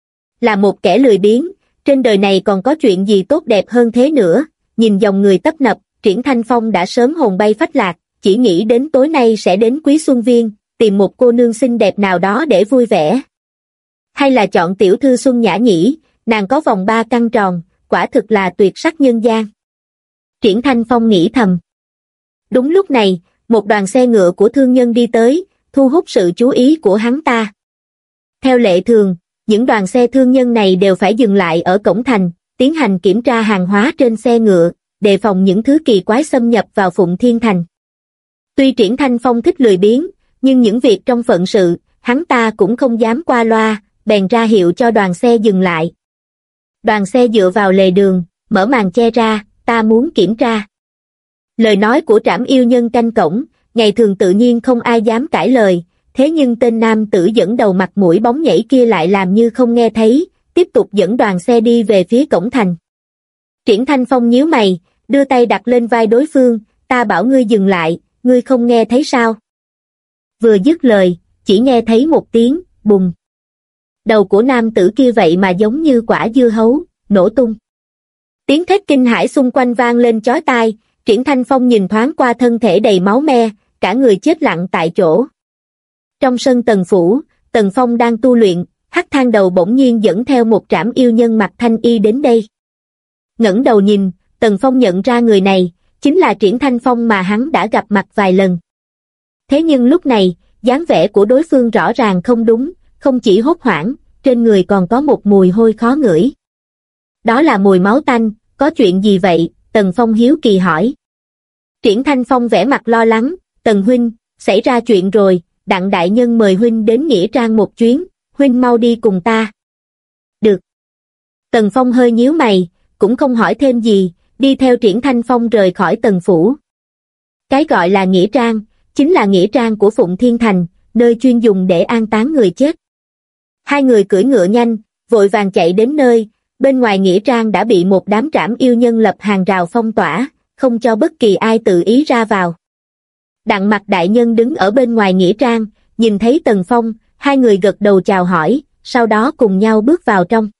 Là một kẻ lười biếng, trên đời này còn có chuyện gì tốt đẹp hơn thế nữa, nhìn dòng người tấp nập, Triển Thanh Phong đã sớm hồn bay phách lạc, chỉ nghĩ đến tối nay sẽ đến Quý Xuân Viên, tìm một cô nương xinh đẹp nào đó để vui vẻ. Hay là chọn tiểu thư Xuân Nhã nhỉ, nàng có vòng 3 căng tròn, quả thực là tuyệt sắc nhân gian. Triển Thanh Phong nghĩ thầm. Đúng lúc này, một đoàn xe ngựa của thương nhân đi tới, thu hút sự chú ý của hắn ta. Theo lệ thường, những đoàn xe thương nhân này đều phải dừng lại ở cổng thành, tiến hành kiểm tra hàng hóa trên xe ngựa, đề phòng những thứ kỳ quái xâm nhập vào Phụng Thiên Thành. Tuy Triển Thanh Phong thích lười biếng, nhưng những việc trong phận sự, hắn ta cũng không dám qua loa, bèn ra hiệu cho đoàn xe dừng lại. Đoàn xe dựa vào lề đường, mở màn che ra, ta muốn kiểm tra. Lời nói của trảm yêu nhân canh cổng, ngày thường tự nhiên không ai dám cãi lời, thế nhưng tên nam tử dẫn đầu mặt mũi bóng nhảy kia lại làm như không nghe thấy, tiếp tục dẫn đoàn xe đi về phía cổng thành. Triển Thanh Phong nhíu mày, đưa tay đặt lên vai đối phương, ta bảo ngươi dừng lại, ngươi không nghe thấy sao? Vừa dứt lời, chỉ nghe thấy một tiếng, bùng. Đầu của nam tử kia vậy mà giống như quả dưa hấu, nổ tung. Tiếng thét kinh hãi xung quanh vang lên chói tai, Triển Thanh Phong nhìn thoáng qua thân thể đầy máu me, cả người chết lặng tại chỗ. Trong sân Tần phủ, Tần Phong đang tu luyện, Hắc Thang Đầu bỗng nhiên dẫn theo một trảm yêu nhân mặc thanh y đến đây. Ngẩng đầu nhìn, Tần Phong nhận ra người này, chính là Triển Thanh Phong mà hắn đã gặp mặt vài lần. Thế nhưng lúc này, dáng vẻ của đối phương rõ ràng không đúng, không chỉ hốt hoảng, trên người còn có một mùi hôi khó ngửi. Đó là mùi máu tanh, có chuyện gì vậy? Tần Phong hiếu kỳ hỏi. Triển Thanh Phong vẻ mặt lo lắng, Tần huynh, xảy ra chuyện rồi, Đặng đại nhân mời huynh đến nghĩa trang một chuyến, huynh mau đi cùng ta. Được. Tần Phong hơi nhíu mày, cũng không hỏi thêm gì, đi theo Triển Thanh Phong rời khỏi Tần phủ. Cái gọi là nghĩa trang, chính là nghĩa trang của Phụng Thiên Thành, nơi chuyên dùng để an táng người chết. Hai người cưỡi ngựa nhanh, vội vàng chạy đến nơi, bên ngoài nghĩa trang đã bị một đám trảm yêu nhân lập hàng rào phong tỏa, không cho bất kỳ ai tự ý ra vào. Đặng Mặc đại nhân đứng ở bên ngoài nghĩa trang, nhìn thấy Tần Phong, hai người gật đầu chào hỏi, sau đó cùng nhau bước vào trong.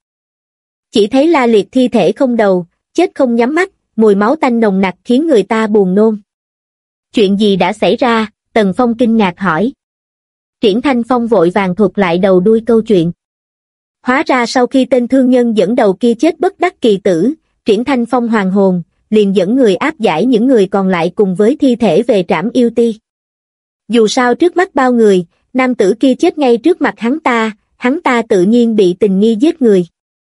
Chỉ thấy la liệt thi thể không đầu, chết không nhắm mắt, mùi máu tanh nồng nặc khiến người ta buồn nôn. Chuyện gì đã xảy ra? Tần Phong kinh ngạc hỏi. Triển Thanh Phong vội vàng thuật lại đầu đuôi câu chuyện. Hóa ra sau khi tên thương nhân dẫn đầu kia chết bất đắc kỳ tử, Triển Thanh Phong hoàn hồn, liền dẫn người áp giải những người còn lại cùng với thi thể về trảm yêu ti. Dù sao trước mắt bao người, nam tử kia chết ngay trước mặt hắn ta tự nhiên bị tình nghi giết người.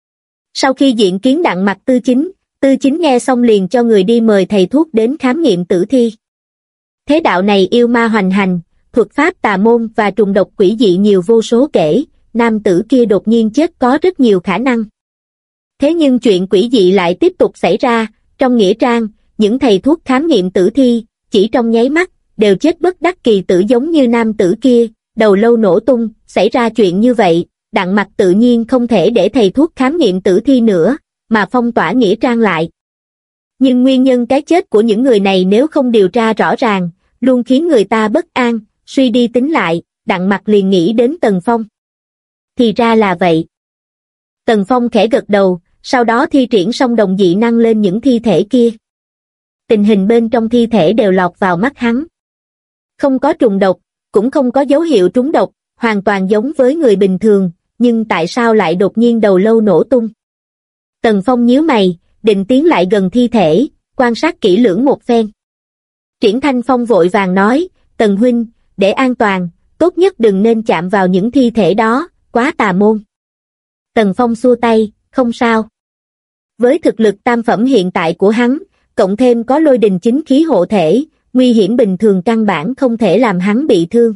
Sau khi diện kiến Đặng Mặc Tư Chính nghe xong liền cho người đi mời thầy thuốc đến khám nghiệm tử thi. Thế đạo này yêu ma hoành hành, thuật pháp tà môn và trùng độc quỷ dị nhiều vô số kể, nam tử kia đột nhiên chết có rất nhiều khả năng. Thế nhưng chuyện quỷ dị lại tiếp tục xảy ra, trong nghĩa trang, những thầy thuốc khám nghiệm tử thi, chỉ trong nháy mắt, đều chết bất đắc kỳ tử giống như nam tử kia, đầu lâu nổ tung, xảy ra chuyện như vậy, Đặng Mặc tự nhiên không thể để thầy thuốc khám nghiệm tử thi nữa, mà phong tỏa nghĩa trang lại. Nhưng nguyên nhân cái chết của những người này nếu không điều tra rõ ràng, luôn khiến người ta bất an, suy đi tính lại, Đặng Mặc liền nghĩ đến Tần Phong. Thì ra là vậy. Tần Phong khẽ gật đầu, sau đó thi triển song đồng dị năng lên những thi thể kia. Tình hình bên trong thi thể đều lọt vào mắt hắn. Không có trùng độc, cũng không có dấu hiệu trúng độc, hoàn toàn giống với người bình thường, nhưng tại sao lại đột nhiên đầu lâu nổ tung? Tần Phong nhíu mày, định tiến lại gần thi thể, quan sát kỹ lưỡng một phen. Triển Thanh Phong vội vàng nói, Tần huynh, để an toàn, tốt nhất đừng nên chạm vào những thi thể đó, quá tà môn. Tần Phong xua tay, không sao. Với thực lực tam phẩm hiện tại của hắn, cộng thêm có lôi đình chính khí hộ thể, nguy hiểm bình thường căn bản không thể làm hắn bị thương.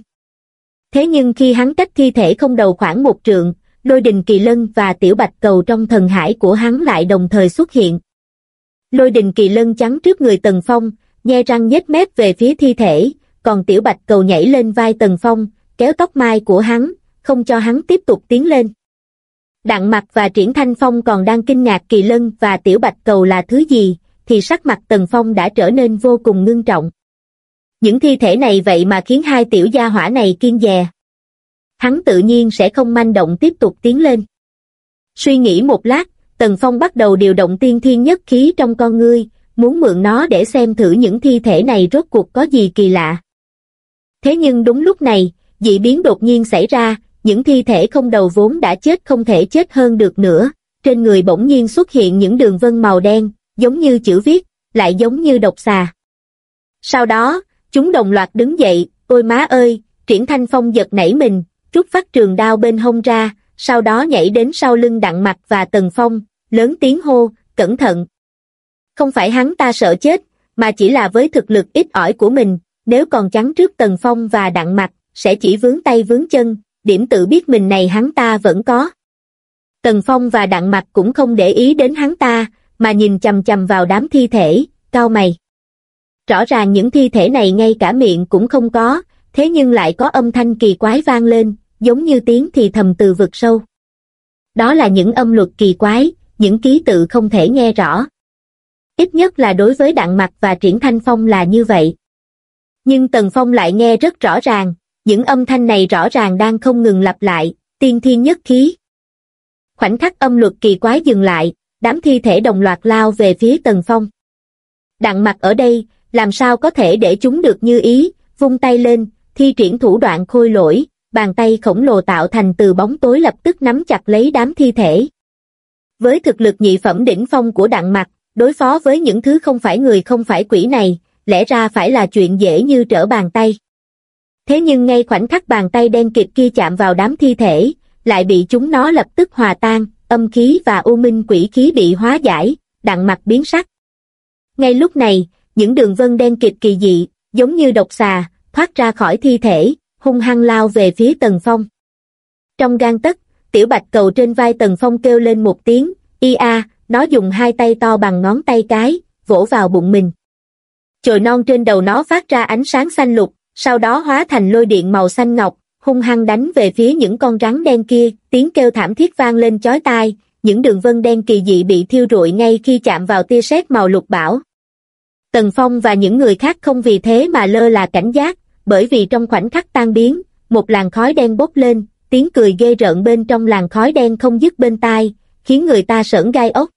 Thế nhưng khi hắn cách thi thể không đầu khoảng 1 trượng, lôi đình kỳ lân và tiểu bạch cầu trong thần hải của hắn lại đồng thời xuất hiện. Lôi đình kỳ lân chắn trước người Tần Phong, nhe răng nhếch mép về phía thi thể, còn Tiểu Bạch Cầu nhảy lên vai Tần Phong, kéo tóc mai của hắn, không cho hắn tiếp tục tiến lên. Đặng Mặc và Triển Thanh Phong còn đang kinh ngạc kỳ lân và Tiểu Bạch Cầu là thứ gì, thì sắc mặt Tần Phong đã trở nên vô cùng ngưng trọng. Những thi thể này vậy mà khiến hai tiểu gia hỏa này kiêng dè. Hắn tự nhiên sẽ không manh động tiếp tục tiến lên. Suy nghĩ một lát, Tần Phong bắt đầu điều động tiên thiên nhất khí trong con ngươi, muốn mượn nó để xem thử những thi thể này rốt cuộc có gì kỳ lạ. Thế nhưng đúng lúc này, dị biến đột nhiên xảy ra, những thi thể không đầu vốn đã chết không thể chết hơn được nữa, trên người bỗng nhiên xuất hiện những đường vân màu đen, giống như chữ viết, lại giống như độc xà. Sau đó, chúng đồng loạt đứng dậy, ôi má ơi, Triển Thanh Phong giật nảy mình, rút phát trường đao bên hông ra, sau đó nhảy đến sau lưng Đặng Mặc và Tần Phong, lớn tiếng hô, cẩn thận. Không phải hắn ta sợ chết, mà chỉ là với thực lực ít ỏi của mình, nếu còn chắn trước Tần Phong và Đặng Mặc, sẽ chỉ vướng tay vướng chân, điểm tự biết mình này hắn ta vẫn có. Tần Phong và Đặng Mặc cũng không để ý đến hắn ta, mà nhìn chằm chằm vào đám thi thể, cau mày. Rõ ràng những thi thể này ngay cả miệng cũng không có, thế nhưng lại có âm thanh kỳ quái vang lên, giống như tiếng thì thầm từ vực sâu. Đó là những âm luật kỳ quái, những ký tự không thể nghe rõ. Ít nhất là đối với Đặng Mặc và Triển Thanh Phong là như vậy. Nhưng Tần Phong lại nghe rất rõ ràng, những âm thanh này rõ ràng đang không ngừng lặp lại, tiên thiên nhất khí. Khoảnh khắc âm luật kỳ quái dừng lại, đám thi thể đồng loạt lao về phía Tần Phong. Đặng Mặc ở đây, làm sao có thể để chúng được như ý, vung tay lên, thi triển thủ đoạn khôi lỗi, bàn tay khổng lồ tạo thành từ bóng tối lập tức nắm chặt lấy đám thi thể. Với thực lực nhị phẩm đỉnh phong của Đặng Mặc, đối phó với những thứ không phải người không phải quỷ này, lẽ ra phải là chuyện dễ như trở bàn tay. Thế nhưng ngay khoảnh khắc bàn tay đen kịt kia chạm vào đám thi thể, lại bị chúng nó lập tức hòa tan, âm khí và u minh quỷ khí bị hóa giải, Đặng Mặc biến sắc. Ngay lúc này, những đường vân đen kịt kỳ dị, giống như độc xà, thoát ra khỏi thi thể, hung hăng lao về phía Tần Phong. Trong gang tấc, Tiểu Bạch Cầu trên vai Tần Phong kêu lên một tiếng, ia, nó dùng hai tay to bằng ngón tay cái, vỗ vào bụng mình. Chồi non trên đầu nó phát ra ánh sáng xanh lục, sau đó hóa thành lôi điện màu xanh ngọc, hung hăng đánh về phía những con rắn đen kia, tiếng kêu thảm thiết vang lên chói tai, những đường vân đen kỳ dị bị thiêu rụi ngay khi chạm vào tia sét màu lục bảo. Tần Phong và những người khác không vì thế mà lơ là cảnh giác, bởi vì trong khoảnh khắc tan biến, một làn khói đen bốc lên, tiếng cười ghê rợn bên trong làn khói đen không dứt bên tai, khiến người ta sởn gai ốc.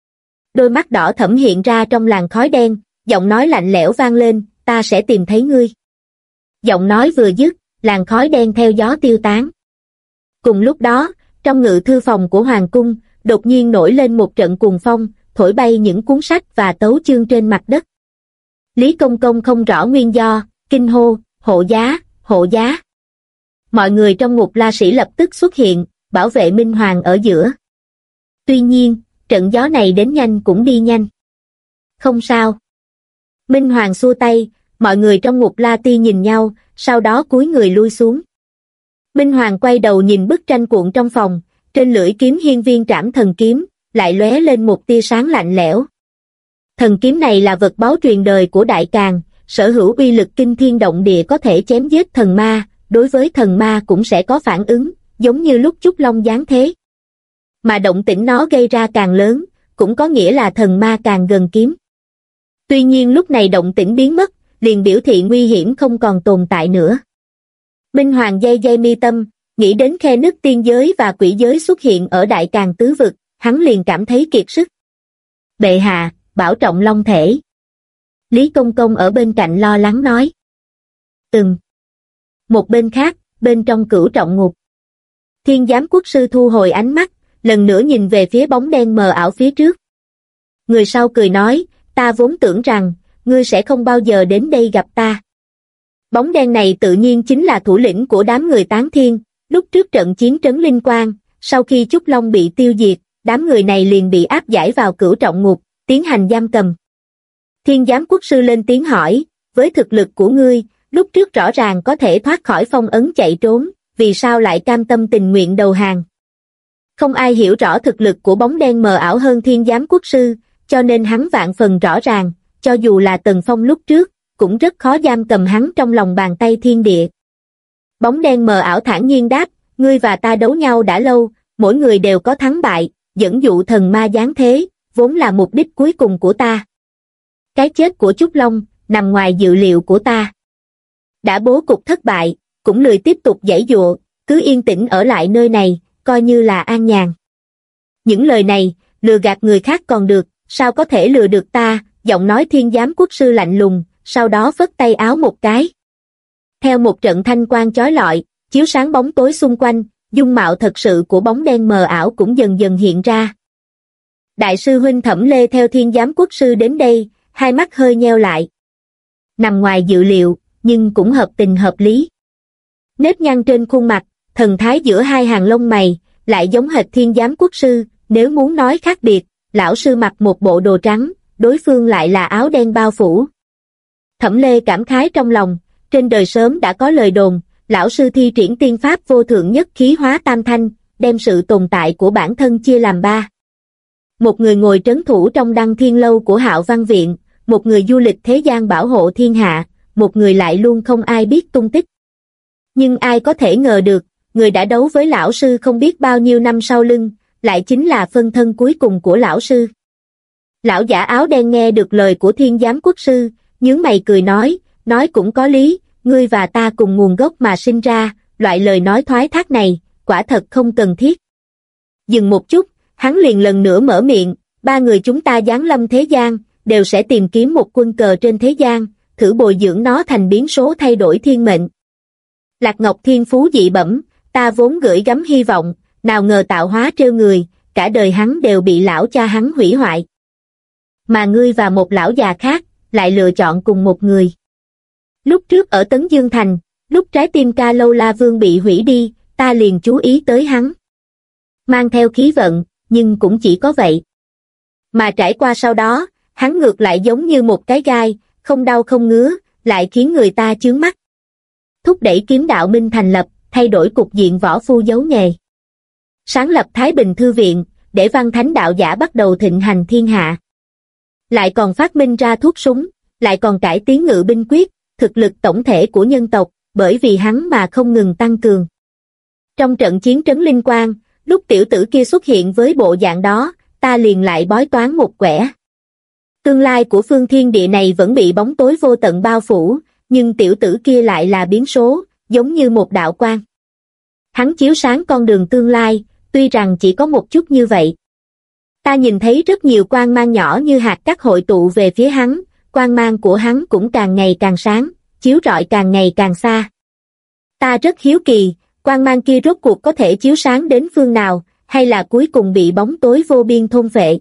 Đôi mắt đỏ thẫm hiện ra trong làn khói đen, giọng nói lạnh lẽo vang lên, ta sẽ tìm thấy ngươi. Giọng nói vừa dứt, làn khói đen theo gió tiêu tán. Cùng lúc đó, trong ngự thư phòng của Hoàng cung, đột nhiên nổi lên một trận cuồng phong, thổi bay những cuốn sách và tấu chương trên mặt đất. Lý Công Công không rõ nguyên do, kinh hô, hộ giá, hộ giá. Mọi người trong Ngục La Sĩ lập tức xuất hiện, bảo vệ Minh Hoàng ở giữa. Tuy nhiên, trận gió này đến nhanh cũng đi nhanh. Không sao. Minh Hoàng xua tay, mọi người trong Ngục La Ti nhìn nhau, sau đó cúi người lui xuống. Minh Hoàng quay đầu nhìn bức tranh cuộn trong phòng, trên lưỡi kiếm hiên viên trảm thần kiếm, lại lóe lên một tia sáng lạnh lẽo. Thần kiếm này là vật báu truyền đời của Đại Càn, sở hữu uy lực kinh thiên động địa có thể chém giết thần ma, đối với thần ma cũng sẽ có phản ứng, giống như lúc Trúc Long giáng thế. Mà động tĩnh nó gây ra càng lớn, cũng có nghĩa là thần ma càng gần kiếm. Tuy nhiên lúc này động tĩnh biến mất, liền biểu thị nguy hiểm không còn tồn tại nữa. Minh Hoàng day mi tâm, nghĩ đến khe nứt tiên giới và quỷ giới xuất hiện ở Đại Càn tứ vực, hắn liền cảm thấy kiệt sức. Bệ hạ, bảo trọng long thể. Lý Công Công ở bên cạnh lo lắng nói. Một bên khác, bên trong Cửu Trọng Ngục. Thiên Giám Quốc Sư thu hồi ánh mắt, lần nữa nhìn về phía bóng đen mờ ảo phía trước. Người sau cười nói, ta vốn tưởng rằng, ngươi sẽ không bao giờ đến đây gặp ta. Bóng đen này tự nhiên chính là thủ lĩnh của đám người Tán Thiên, lúc trước trận chiến trấn Linh Quang, sau khi Trúc Long bị tiêu diệt, đám người này liền bị áp giải vào Cửu Trọng Ngục, tiến hành giam cầm. Thiên Giám Quốc Sư lên tiếng hỏi, với thực lực của ngươi, lúc trước rõ ràng có thể thoát khỏi phong ấn chạy trốn, vì sao lại cam tâm tình nguyện đầu hàng? Không ai hiểu rõ thực lực của bóng đen mờ ảo hơn Thiên Giám Quốc Sư, cho nên hắn vạn phần rõ ràng, cho dù là Tần Phong lúc trước, cũng rất khó giam cầm hắn trong lòng bàn tay thiên địa. Bóng đen mờ ảo thản nhiên đáp, ngươi và ta đấu nhau đã lâu, mỗi người đều có thắng bại, dẫn dụ thần ma giáng thế, vốn là mục đích cuối cùng của ta. Cái chết của Trúc Long, nằm ngoài dự liệu của ta. Đã bố cục thất bại, cũng lười tiếp tục giãy giụa, cứ yên tĩnh ở lại nơi này, coi như là an nhàn. Những lời này, lừa gạt người khác còn được, sao có thể lừa được ta, giọng nói Thiên Giám Quốc sư lạnh lùng, sau đó phất tay áo một cái. Theo một trận thanh quang chói lọi, chiếu sáng bóng tối xung quanh, dung mạo thật sự của bóng đen mờ ảo cũng dần dần hiện ra. Đại sư huynh Thẩm Lê theo Thiên Giám Quốc sư đến đây, hai mắt hơi nheo lại. Nằm ngoài dự liệu, nhưng cũng hợp tình hợp lý. Nếp nhăn trên khuôn mặt, thần thái giữa hai hàng lông mày, lại giống hệt Thiên Giám Quốc sư, nếu muốn nói khác biệt, lão sư mặc một bộ đồ trắng, đối phương lại là áo đen bao phủ. Thẩm Lê cảm khái trong lòng, trên đời sớm đã có lời đồn, lão sư thi triển tiên pháp vô thượng nhất khí hóa tam thanh, đem sự tồn tại của bản thân chia làm ba. Một người ngồi trấn thủ trong Đăng Thiên Lâu của Hạo Văn Viện, một người du lịch thế gian bảo hộ thiên hạ, một người lại luôn không ai biết tung tích. Nhưng ai có thể ngờ được, người đã đấu với lão sư không biết bao nhiêu năm sau lưng, lại chính là phân thân cuối cùng của lão sư. Lão giả áo đen nghe được lời của Thiên Giám Quốc sư, nhướng mày cười nói cũng có lý, ngươi và ta cùng nguồn gốc mà sinh ra, loại lời nói thoái thác này, quả thật không cần thiết. Dừng một chút, hắn liền lần nữa mở miệng, ba người chúng ta giáng lâm thế gian, đều sẽ tìm kiếm một quân cờ trên thế gian, thử bồi dưỡng nó thành biến số thay đổi thiên mệnh. Lạc Ngọc thiên phú dị bẩm, ta vốn gửi gắm hy vọng, nào ngờ tạo hóa trêu người, cả đời hắn đều bị lão cha hắn hủy hoại. Mà ngươi và một lão già khác, lại lựa chọn cùng một người. Lúc trước ở Tấn Dương Thành, lúc trái tim Ca Lâu La Vương bị hủy đi, ta liền chú ý tới hắn. Mang theo khí vận, nhưng cũng chỉ có vậy. Mà trải qua sau đó, hắn ngược lại giống như một cái gai, không đau không ngứa, lại khiến người ta chướng mắt. Thúc đẩy Kiếm Đạo Minh thành lập, thay đổi cục diện võ phu giấu nghề. Sáng lập Thái Bình Thư Viện, để văn thánh đạo giả bắt đầu thịnh hành thiên hạ. Lại còn phát minh ra thuốc súng, lại còn cải tiến ngự binh quyết, thực lực tổng thể của nhân tộc, bởi vì hắn mà không ngừng tăng cường. Trong trận chiến trấn Linh Quang, lúc tiểu tử kia xuất hiện với bộ dạng đó, ta liền lại bói toán một quẻ. Tương lai của phương thiên địa này vẫn bị bóng tối vô tận bao phủ, nhưng tiểu tử kia lại là biến số, giống như một đạo quang. Hắn chiếu sáng con đường tương lai, tuy rằng chỉ có một chút như vậy. Ta nhìn thấy rất nhiều quang mang nhỏ như hạt cát hội tụ về phía hắn, quang mang của hắn cũng càng ngày càng sáng, chiếu rọi càng ngày càng xa. Ta rất hiếu kỳ, quang mang kia rốt cuộc có thể chiếu sáng đến phương nào, hay là cuối cùng bị bóng tối vô biên thôn phệ.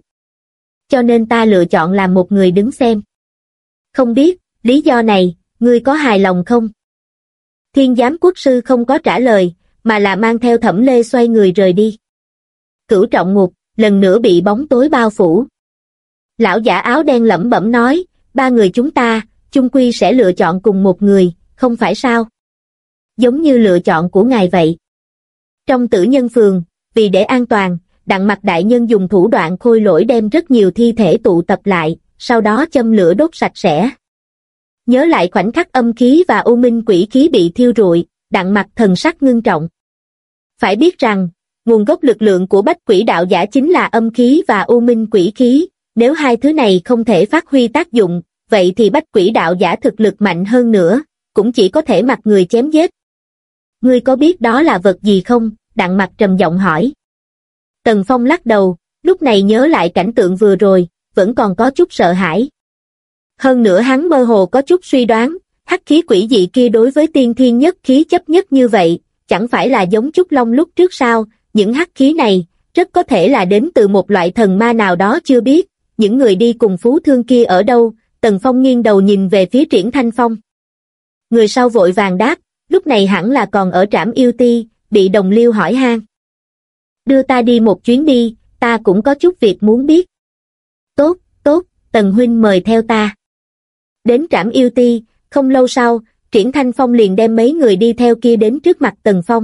Cho nên ta lựa chọn làm một người đứng xem. Không biết, lý do này, ngươi có hài lòng không? Thiên Giám Quốc sư không có trả lời, mà là mang theo Thẩm Lê xoay người rời đi. Cửu Trọng Ngục, lần nữa bị bóng tối bao phủ. Lão giả áo đen lẩm bẩm nói, ba người chúng ta, chung quy sẽ lựa chọn cùng một người, không phải sao? Giống như lựa chọn của ngài vậy. Trong Tử Nhân Phường, vì để an toàn, Đặng Mặc đại nhân dùng thủ đoạn khôi lỗi đem rất nhiều thi thể tụ tập lại, sau đó châm lửa đốt sạch sẽ. Nhớ lại khoảnh khắc âm khí và u minh quỷ khí bị thiêu rụi, Đặng Mặc thần sắc ngưng trọng. Phải biết rằng, nguồn gốc lực lượng của Bách Quỷ đạo giả chính là âm khí và u minh quỷ khí, nếu hai thứ này không thể phát huy tác dụng, vậy thì Bách Quỷ đạo giả thực lực mạnh hơn nữa, cũng chỉ có thể mặc người chém giết. Ngươi có biết đó là vật gì không? Đặng Mặc trầm giọng hỏi. Tần Phong lắc đầu, lúc này nhớ lại cảnh tượng vừa rồi, vẫn còn có chút sợ hãi. Hơn nữa hắn mơ hồ có chút suy đoán, hắc khí quỷ dị kia đối với tiên thiên nhất khí chấp nhất như vậy, chẳng phải là giống Trúc Long lúc trước sao? Những hắc khí này, rất có thể là đến từ một loại thần ma nào đó chưa biết, những người đi cùng Phú Thương kia ở đâu? Tần Phong nghiêng đầu nhìn về phía Triển Thanh Phong. Người sau vội vàng đáp, lúc này hẳn là còn ở Trảm Yêu Ti, bị Đồng Liêu hỏi han. Đưa ta đi một chuyến đi, ta cũng có chút việc muốn biết. Tốt, tốt, Tần huynh mời theo ta. Đến Trảm Yêu Ti, không lâu sau, Triển Thanh Phong liền đem mấy người đi theo kia đến trước mặt Tần Phong.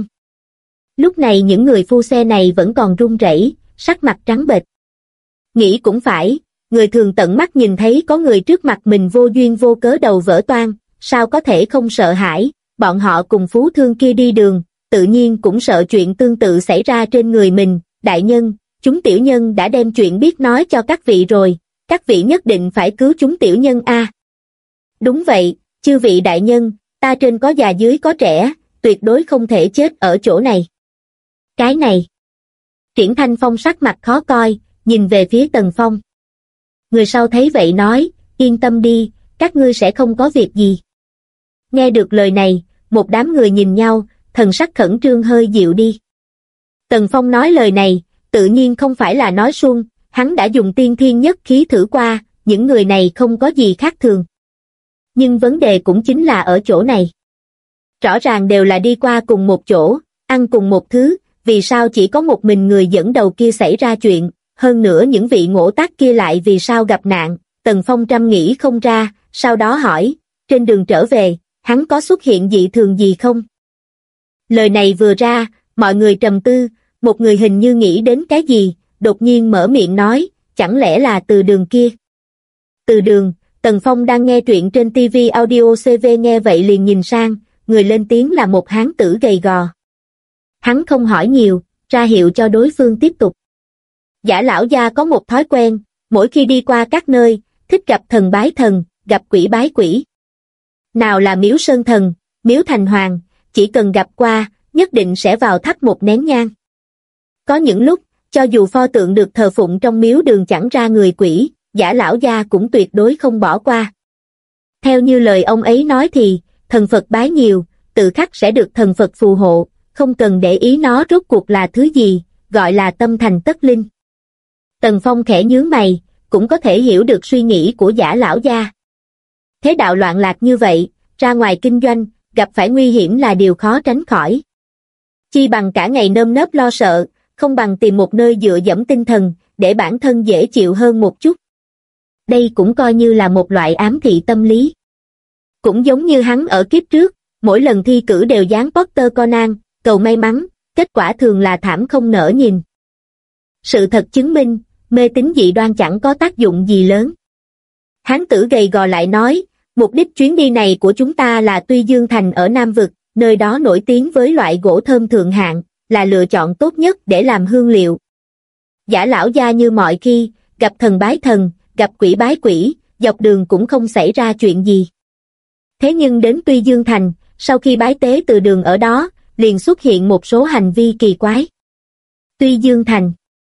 Lúc này những người phu xe này vẫn còn run rẩy, sắc mặt trắng bệch. Nghĩ cũng phải, người thường tận mắt nhìn thấy có người trước mặt mình vô duyên vô cớ đầu vỡ toang, sao có thể không sợ hãi, bọn họ cùng phú thương kia đi đường, tự nhiên cũng sợ chuyện tương tự xảy ra trên người mình. Đại nhân, chúng tiểu nhân đã đem chuyện biết nói cho các vị rồi, các vị nhất định phải cứu chúng tiểu nhân a. Đúng vậy, chư vị đại nhân, ta trên có già dưới có trẻ, tuyệt đối không thể chết ở chỗ này. Cái này. Triển Thanh Phong sắc mặt khó coi, nhìn về phía Tần Phong. Người sau thấy vậy nói, yên tâm đi, các ngươi sẽ không có việc gì. Nghe được lời này, một đám người nhìn nhau, thần sắc khẩn trương hơi dịu đi. Tần Phong nói lời này, tự nhiên không phải là nói suông, hắn đã dùng tiên thiên nhất khí thử qua, những người này không có gì khác thường. Nhưng vấn đề cũng chính là ở chỗ này. Rõ ràng đều là đi qua cùng một chỗ, ăn cùng một thứ, vì sao chỉ có một mình người dẫn đầu kia xảy ra chuyện, hơn nữa những vị ngỗ tác kia lại vì sao gặp nạn. Tần Phong trăm nghĩ không ra, sau đó hỏi, trên đường trở về, hắn có xuất hiện dị thường gì không? Lời này vừa ra, mọi người trầm tư, một người hình như nghĩ đến cái gì, đột nhiên mở miệng nói, chẳng lẽ là Từ Đường kia? Từ Đường, Tần Phong đang nghe truyện trên TV Audio CV nghe vậy liền nhìn sang, người lên tiếng là một hán tử gầy gò. Hắn không hỏi nhiều, ra hiệu cho đối phương tiếp tục. Giả lão gia có một thói quen, mỗi khi đi qua các nơi, thích gặp thần bái thần, gặp quỷ bái quỷ. Nào là miếu sơn thần, miếu thành hoàng, chỉ cần gặp qua, nhất định sẽ vào thắp một nén nhang. Có những lúc, cho dù pho tượng được thờ phụng trong miếu đường chẳng ra người quỷ, Giả lão gia cũng tuyệt đối không bỏ qua. Theo như lời ông ấy nói thì, thần Phật bái nhiều, tự khắc sẽ được thần Phật phù hộ, không cần để ý nó rốt cuộc là thứ gì, gọi là tâm thành tất linh. Tần Phong khẽ nhướng mày, cũng có thể hiểu được suy nghĩ của Giả lão gia. Thế đạo loạn lạc như vậy, ra ngoài kinh doanh, gặp phải nguy hiểm là điều khó tránh khỏi. Chi bằng cả ngày nơm nớp lo sợ, không bằng tìm một nơi dựa dẫm tinh thần, để bản thân dễ chịu hơn một chút. Đây cũng coi như là một loại ám thị tâm lý. Cũng giống như hắn ở kiếp trước, mỗi lần thi cử đều dán poster Conan, cầu may mắn, kết quả thường là thảm không nỡ nhìn. Sự thật chứng minh, mê tín dị đoan chẳng có tác dụng gì lớn. Hán tử gầy gò lại nói, mục đích chuyến đi này của chúng ta là Tuy Dương Thành ở Nam Vực, nơi đó nổi tiếng với loại gỗ thơm thượng hạng, là lựa chọn tốt nhất để làm hương liệu. Giả lão gia như mọi khi, gặp thần bái thần, gặp quỷ bái quỷ, dọc đường cũng không xảy ra chuyện gì. Thế nhưng đến Tuy Dương Thành, sau khi bái tế Từ Đường ở đó, liền xuất hiện một số hành vi kỳ quái. Tuy Dương Thành.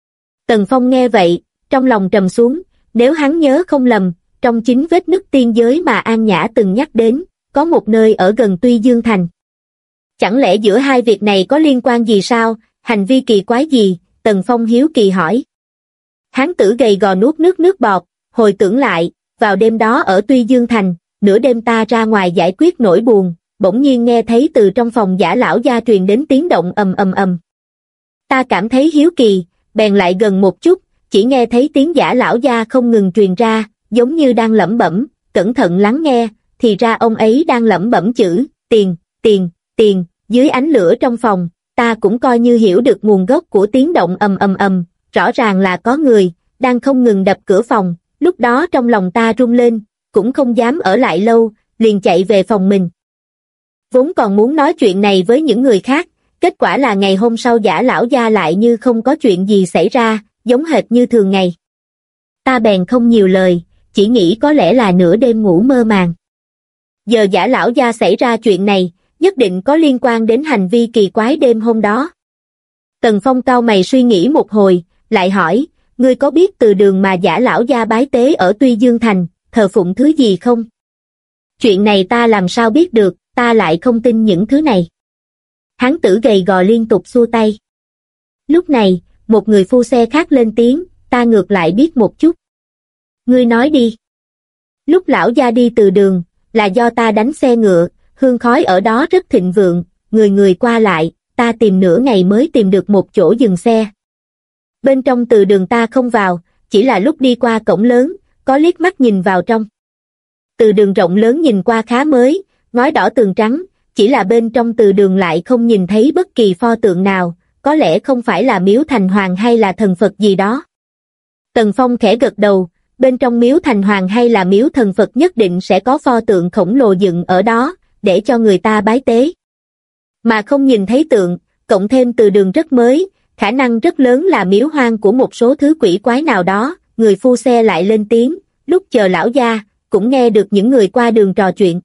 Tần Phong nghe vậy, trong lòng trầm xuống, nếu hắn nhớ không lầm, trong chính vết nứt tiên giới mà An Nhã từng nhắc đến, có một nơi ở gần Tuy Dương Thành. Chẳng lẽ giữa hai việc này có liên quan gì sao, hành vi kỳ quái gì, Tần Phong hiếu kỳ hỏi. Hán tử gầy gò nuốt nước bọt, hồi tưởng lại, vào đêm đó ở Tuy Dương Thành, nửa đêm ta ra ngoài giải quyết nỗi buồn, bỗng nhiên nghe thấy từ trong phòng Giả lão gia truyền đến tiếng động ầm ầm ầm. Ta cảm thấy hiếu kỳ, bèn lại gần một chút, chỉ nghe thấy tiếng Giả lão gia không ngừng truyền ra, giống như đang lẩm bẩm, cẩn thận lắng nghe, thì ra ông ấy đang lẩm bẩm chữ, tiền, tiền, tiền, dưới ánh lửa trong phòng, ta cũng coi như hiểu được nguồn gốc của tiếng động ầm ầm ầm, rõ ràng là có người, đang không ngừng đập cửa phòng, lúc đó trong lòng ta rung lên, cũng không dám ở lại lâu, liền chạy về phòng mình. Vốn còn muốn nói chuyện này với những người khác, kết quả là ngày hôm sau Giả lão gia lại như không có chuyện gì xảy ra, giống hệt như thường ngày. Ta bèn không nhiều lời, chỉ nghĩ có lẽ là nửa đêm ngủ mơ màng. Giờ Giả lão gia xảy ra chuyện này, nhất định có liên quan đến hành vi kỳ quái đêm hôm đó. Tần Phong cau mày suy nghĩ một hồi, lại hỏi, ngươi có biết Từ Đường mà Giả lão gia bái tế ở Tuy Dương Thành, thờ phụng thứ gì không? Chuyện này ta làm sao biết được, ta lại không tin những thứ này. Hán tử gầy gò liên tục xua tay. Lúc này, một người phu xe khác lên tiếng, ta ngược lại biết một chút. Ngươi nói đi. Lúc lão gia đi Từ Đường, là do ta đánh xe ngựa, hương khói ở đó rất thịnh vượng, người người qua lại, ta tìm nửa ngày mới tìm được một chỗ dừng xe. Bên trong Từ Đường ta không vào, chỉ là lúc đi qua cổng lớn, có liếc mắt nhìn vào trong. Từ Đường rộng lớn nhìn qua khá mới, ngói đỏ tường trắng, chỉ là bên trong Từ Đường lại không nhìn thấy bất kỳ pho tượng nào, có lẽ không phải là miếu thành hoàng hay là thần Phật gì đó. Tần Phong khẽ gật đầu, bên trong miếu thành hoàng hay là miếu thần Phật nhất định sẽ có pho tượng khổng lồ dựng ở đó, để cho người ta bái tế. Mà không nhìn thấy tượng, cộng thêm từ đường rất mới, khả năng rất lớn là miếu hoang của một số thứ quỷ quái nào đó. Người phu xe lại lên tiếng, lúc chờ lão gia, cũng nghe được những người qua đường trò chuyện.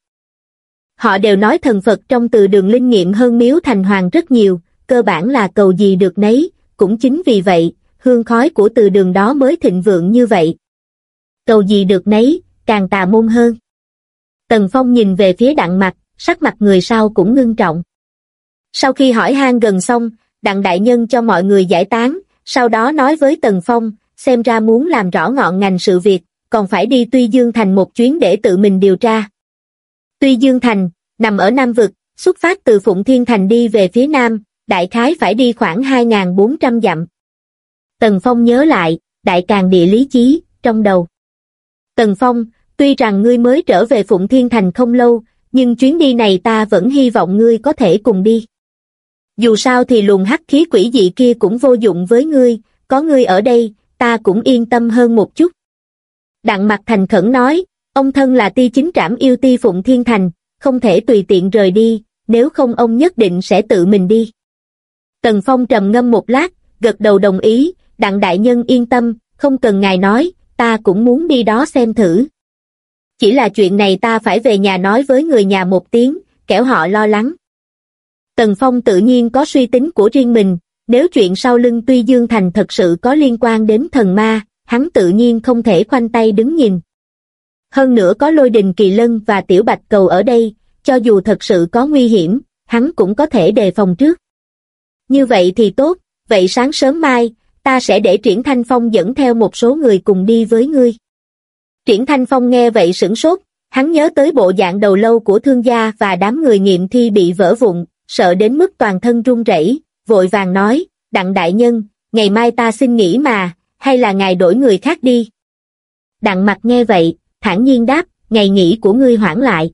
Họ đều nói thần Phật trong từ đường linh nghiệm hơn miếu thành hoàng rất nhiều, cơ bản là cầu gì được nấy, cũng chính vì vậy, hương khói của từ đường đó mới thịnh vượng như vậy. Cầu gì được nấy, càng tà môn hơn. Tần Phong nhìn về phía Đặng Mặc, sắc mặt người sau cũng ngưng trọng. Sau khi hỏi han gần xong, Đặng đại nhân cho mọi người giải tán, sau đó nói với Tần Phong, xem ra muốn làm rõ ngọn ngành sự việc, còn phải đi Tuy Dương Thành một chuyến để tự mình điều tra. Tuy Dương Thành, nằm ở Nam Vực, xuất phát từ Phụng Thiên Thành đi về phía Nam, đại khái phải đi khoảng 2.400 dặm. Tần Phong nhớ lại, đại càn địa lý chí, trong đầu. Tần Phong, tuy rằng ngươi mới trở về Phụng Thiên Thành không lâu, nhưng chuyến đi này ta vẫn hy vọng ngươi có thể cùng đi. Dù sao thì luồng hắc khí quỷ dị kia cũng vô dụng với ngươi, có ngươi ở đây, ta cũng yên tâm hơn một chút. Đặng Mặc thành khẩn nói, ông thân là ti chính trảm yêu ti Phụng Thiên Thành, không thể tùy tiện rời đi, nếu không ông nhất định sẽ tự mình đi. Tần Phong trầm ngâm một lát, gật đầu đồng ý, Đặng đại nhân yên tâm, không cần ngài nói, ta cũng muốn đi đó xem thử. Chỉ là chuyện này ta phải về nhà nói với người nhà một tiếng, kẻo họ lo lắng. Tần Phong tự nhiên có suy tính của riêng mình, nếu chuyện sau lưng Tuy Dương Thành thật sự có liên quan đến thần ma, hắn tự nhiên không thể khoanh tay đứng nhìn. Hơn nữa có Lôi Đình Kỳ Lân và Tiểu Bạch Cầu ở đây, cho dù thật sự có nguy hiểm, hắn cũng có thể đề phòng trước. Như vậy thì tốt, vậy sáng sớm mai, ta sẽ để Triển Thanh Phong dẫn theo một số người cùng đi với ngươi. Triển Thanh Phong nghe vậy sửng sốt, hắn nhớ tới bộ dạng đầu lâu của thương gia và đám người nghiệm thi bị vỡ vụn, sợ đến mức toàn thân run rẩy, vội vàng nói, Đặng đại nhân, ngày mai ta xin nghỉ mà, hay là ngài đổi người khác đi. Đặng Mặc nghe vậy, thản nhiên đáp, ngày nghỉ của ngươi hoãn lại.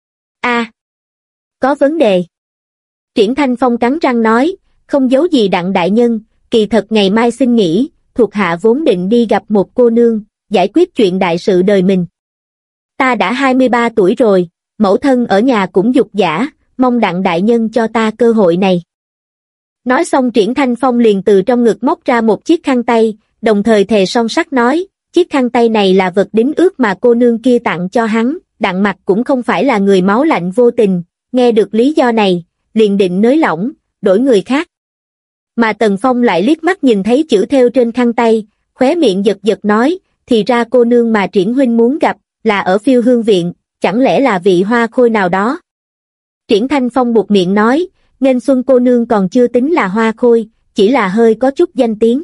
Có vấn đề. Triển Thanh Phong cắn răng nói, không giấu gì Đặng đại nhân, kỳ thật ngày mai xin nghỉ, thuộc hạ vốn định đi gặp một cô nương, giải quyết chuyện đại sự đời mình. Ta đã 23 tuổi rồi, mẫu thân ở nhà cũng giục giã, mong Đặng đại nhân cho ta cơ hội này. Nói xong Triển Thanh Phong liền từ trong ngực móc ra một chiếc khăn tay, đồng thời thề son sắt nói, chiếc khăn tay này là vật đính ước mà cô nương kia tặng cho hắn. Đặng Mặc cũng không phải là người máu lạnh vô tình, nghe được lý do này, liền định nới lỏng, đổi người khác. Mà Tần Phong lại liếc mắt nhìn thấy chữ thêu trên khăn tay, khóe miệng giật giật nói, thì ra cô nương mà Triển huynh muốn gặp, là ở Phiêu Hương Viện, chẳng lẽ là vị hoa khôi nào đó? Triển Thanh Phong buột miệng nói, Nghênh Xuân cô nương còn chưa tính là hoa khôi, chỉ là hơi có chút danh tiếng.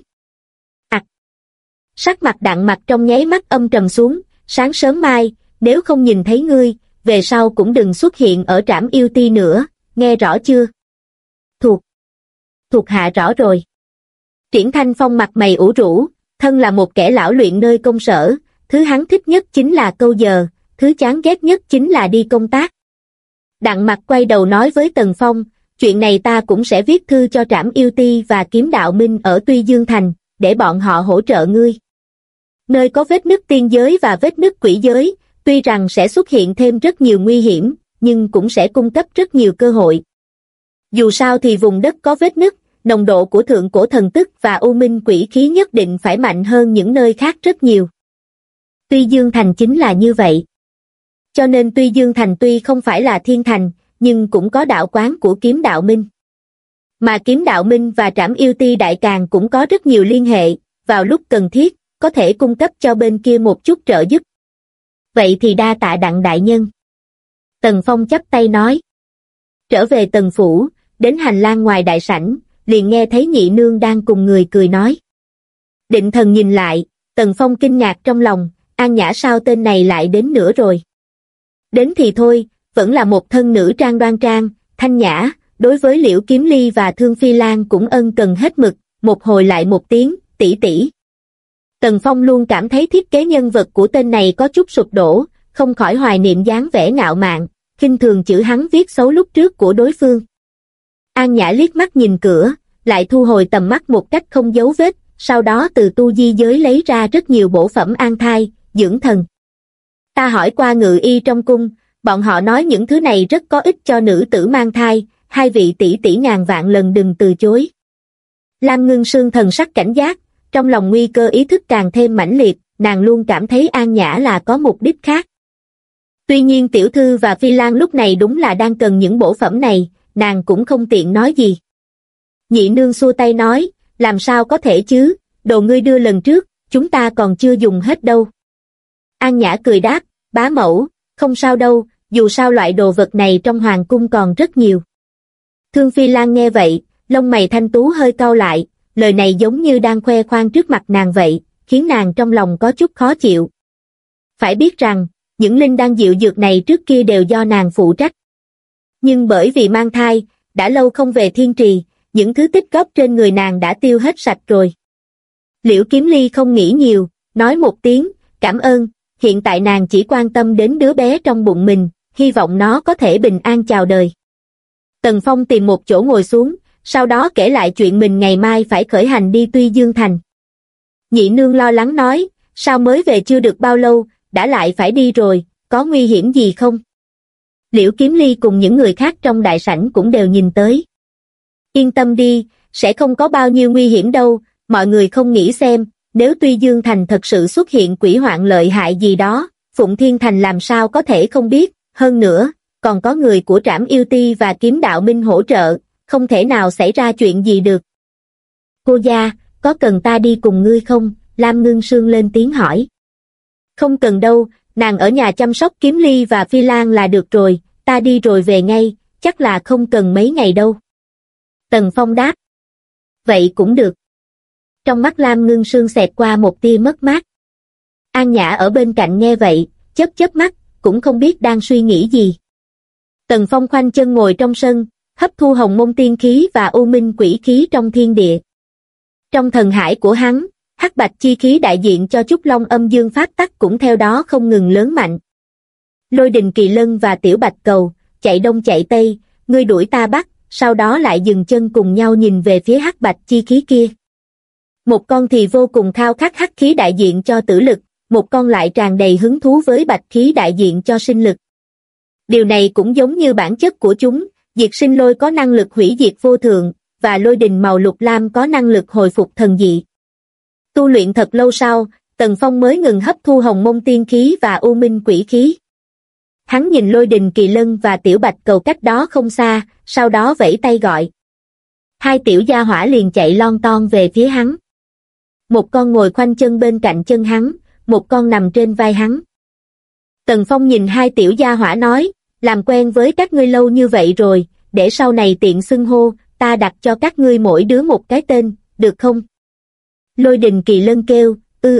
Sắc mặt Đặng Mặc trong nháy mắt âm trầm xuống, sáng sớm mai, nếu không nhìn thấy ngươi, về sau cũng đừng xuất hiện ở trảm yêu ti nữa, nghe rõ chưa? Thuộc hạ rõ rồi. Triển Thanh Phong mặt mày ủ rũ, thân là một kẻ lão luyện nơi công sở, thứ hắn thích nhất chính là câu giờ, thứ chán ghét nhất chính là đi công tác. Đặng Mặc quay đầu nói với Tần Phong, chuyện này ta cũng sẽ viết thư cho Trảm Yêu Ti và Kiếm Đạo Minh ở Tuy Dương Thành, để bọn họ hỗ trợ ngươi. Nơi có vết nứt tiên giới và vết nứt quỷ giới, tuy rằng sẽ xuất hiện thêm rất nhiều nguy hiểm, nhưng cũng sẽ cung cấp rất nhiều cơ hội. Dù sao thì vùng đất có vết nứt, nồng độ của thượng cổ thần tức và u minh quỷ khí nhất định phải mạnh hơn những nơi khác rất nhiều. Tuy Dương Thành chính là như vậy. Cho nên Tuy Dương Thành tuy không phải là thiên thành, nhưng cũng có đạo quán của Kiếm Đạo Minh. Mà Kiếm Đạo Minh và Trảm Yêu Ti Đại Càn cũng có rất nhiều liên hệ, vào lúc cần thiết, có thể cung cấp cho bên kia một chút trợ giúp. Vậy thì đa tạ Đặng đại nhân. Tần Phong chắp tay nói. Trở về Tần Phủ, đến hành lang ngoài đại sảnh, liền nghe thấy nhị nương đang cùng người cười nói. Định thần nhìn lại, Tần Phong kinh ngạc trong lòng, An Nhã sao tên này lại đến nữa rồi. Đến thì thôi, vẫn là một thân nữ trang đoan trang, thanh nhã, đối với Liễu Kiếm Ly và Thương Phi Lan cũng ân cần hết mực, một hồi lại một tiếng, tỷ tỷ. Tần Phong luôn cảm thấy thiết kế nhân vật của tên này có chút sụp đổ, không khỏi hoài niệm dáng vẻ ngạo mạn, khinh thường chữ hắn viết xấu lúc trước của đối phương. An Nhã liếc mắt nhìn cửa, lại thu hồi tầm mắt một cách không giấu vết, sau đó từ tu di giới lấy ra rất nhiều bổ phẩm an thai, dưỡng thần. Ta hỏi qua ngự y trong cung, bọn họ nói những thứ này rất có ích cho nữ tử mang thai, hai vị tỷ tỷ ngàn vạn lần đừng từ chối. Lam Ngưng Sương thần sắc cảnh giác, trong lòng nguy cơ ý thức càng thêm mãnh liệt, nàng luôn cảm thấy An Nhã là có mục đích khác. Tuy nhiên tiểu thư và Phi Lan lúc này đúng là đang cần những bổ phẩm này, nàng cũng không tiện nói gì. Nhị nương xua tay nói, làm sao có thể chứ, đồ ngươi đưa lần trước, chúng ta còn chưa dùng hết đâu. An Nhã cười đáp, bá mẫu, không sao đâu, dù sao loại đồ vật này trong hoàng cung còn rất nhiều. Thương Phi Lan nghe vậy, lông mày thanh tú hơi cau lại, lời này giống như đang khoe khoang trước mặt nàng vậy, khiến nàng trong lòng có chút khó chịu. Phải biết rằng, những linh đan diệu dược này trước kia đều do nàng phụ trách. Nhưng bởi vì mang thai, đã lâu không về thiên trì, những thứ tích góp trên người nàng đã tiêu hết sạch rồi. Liễu Kiếm Ly không nghĩ nhiều, nói một tiếng, cảm ơn, hiện tại nàng chỉ quan tâm đến đứa bé trong bụng mình, hy vọng nó có thể bình an chào đời. Tần Phong tìm một chỗ ngồi xuống, sau đó kể lại chuyện mình ngày mai phải khởi hành đi Tuy Dương Thành. Nhị nương lo lắng nói, sao mới về chưa được bao lâu, đã lại phải đi rồi, có nguy hiểm gì không? Liễu Kiếm Ly cùng những người khác trong đại sảnh cũng đều nhìn tới. Yên tâm đi, sẽ không có bao nhiêu nguy hiểm đâu, mọi người không nghĩ xem, nếu Tuy Dương Thành thật sự xuất hiện quỷ hoạn lợi hại gì đó, Phụng Thiên Thành làm sao có thể không biết, hơn nữa, còn có người của Trảm Yêu Ti và Kiếm Đạo Minh hỗ trợ, không thể nào xảy ra chuyện gì được. Cô gia, có cần ta đi cùng ngươi không? Lam Ngưng Sương lên tiếng hỏi. Không cần đâu, nàng ở nhà chăm sóc Kiếm Ly và Phi Lan là được rồi, ta đi rồi về ngay, chắc là không cần mấy ngày đâu. Tần Phong đáp. Vậy cũng được. Trong mắt Lam Ngưng Sương xẹt qua một tia mất mát. An Nhã ở bên cạnh nghe vậy, chớp chớp mắt, cũng không biết đang suy nghĩ gì. Tần Phong khoanh chân ngồi trong sân, hấp thu hồng môn tiên khí và u minh quỷ khí trong thiên địa. Trong thần hải của hắn, hắc bạch chi khí đại diện cho Trúc Long âm dương pháp tắc cũng theo đó không ngừng lớn mạnh. Lôi Đình Kỳ Lân và Tiểu Bạch Cầu, chạy đông chạy tây, ngươi đuổi ta bắt, sau đó lại dừng chân cùng nhau nhìn về phía hắc bạch chi khí kia. Một con thì vô cùng khao khát hắc khí đại diện cho tử lực, một con lại tràn đầy hứng thú với bạch khí đại diện cho sinh lực. Điều này cũng giống như bản chất của chúng, Diệt Sinh Lôi có năng lực hủy diệt vô thượng, và Lôi Đình màu lục lam có năng lực hồi phục thần dị. Tu luyện thật lâu sau, Tần Phong mới ngừng hấp thu hồng môn tiên khí và u minh quỷ khí. Hắn nhìn Lôi Đình Kỳ Lân và Tiểu Bạch Cầu cách đó không xa, sau đó vẫy tay gọi. Hai tiểu gia hỏa liền chạy lon ton về phía hắn. Một con ngồi khoanh chân bên cạnh chân hắn, một con nằm trên vai hắn. Tần Phong nhìn hai tiểu gia hỏa nói, làm quen với các ngươi lâu như vậy rồi, để sau này tiện xưng hô, ta đặt cho các ngươi mỗi đứa một cái tên, được không? Lôi Đình Kỳ Lân kêu,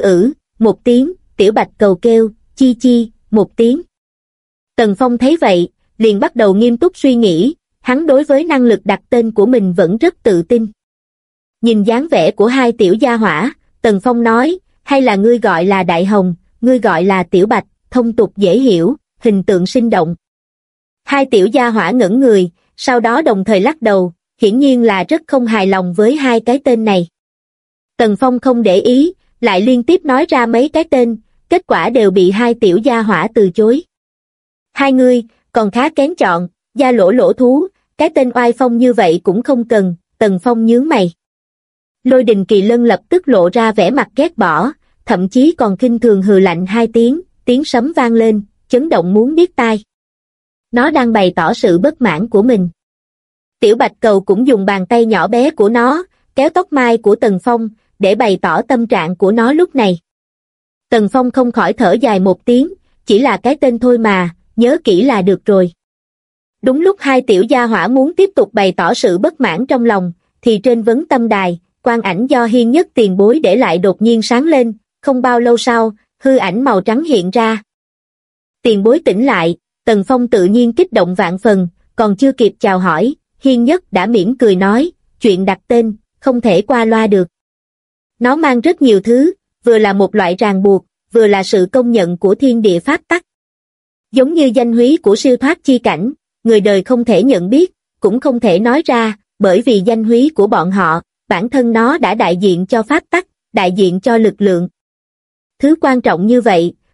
một tiếng, Tiểu Bạch Cầu kêu, chi chi, một tiếng. Tần Phong thấy vậy, liền bắt đầu nghiêm túc suy nghĩ, hắn đối với năng lực đặt tên của mình vẫn rất tự tin. Nhìn dáng vẻ của hai tiểu gia hỏa, Tần Phong nói, hay là ngươi gọi là Đại Hồng, ngươi gọi là Tiểu Bạch, thông tục dễ hiểu, hình tượng sinh động. Hai tiểu gia hỏa ngẩn người, sau đó đồng thời lắc đầu, hiển nhiên là rất không hài lòng với hai cái tên này. Tần Phong không để ý, lại liên tiếp nói ra mấy cái tên, kết quả đều bị hai tiểu gia hỏa từ chối. Hai ngươi, còn khá kén chọn, Gia Lỗ Lỗ Thú, cái tên oai phong như vậy cũng không cần, Tần Phong nhướng mày. Lôi Đình Kỳ Lân lập tức lộ ra vẻ mặt ghét bỏ, thậm chí còn khinh thường hừ lạnh hai tiếng, tiếng sấm vang lên, chấn động muốn điếc tai. Nó đang bày tỏ sự bất mãn của mình. Tiểu Bạch Cầu cũng dùng bàn tay nhỏ bé của nó, kéo tóc mai của Tần Phong, để bày tỏ tâm trạng của nó lúc này. Tần Phong không khỏi thở dài một tiếng, chỉ là cái tên thôi mà, nhớ kỹ là được rồi. Đúng lúc hai tiểu gia hỏa muốn tiếp tục bày tỏ sự bất mãn trong lòng, thì trên vấn tâm đài, quang ảnh do Hiên Nhất tiền bối để lại đột nhiên sáng lên, không bao lâu sau, hư ảnh màu trắng hiện ra. Tiền bối tỉnh lại, Tần Phong tự nhiên kích động vạn phần, còn chưa kịp chào hỏi, Hiên Nhất đã mỉm cười nói, chuyện đặt tên, không thể qua loa được. Nó mang rất nhiều thứ, vừa là một loại ràng buộc, vừa là sự công nhận của thiên địa pháp tắc. Giống như danh húy của siêu thoát chi cảnh, người đời không thể nhận biết, cũng không thể nói ra, bởi vì danh húy của bọn họ, bản thân nó đã đại diện cho pháp tắc, đại diện cho lực lượng. Thứ quan trọng như vậy,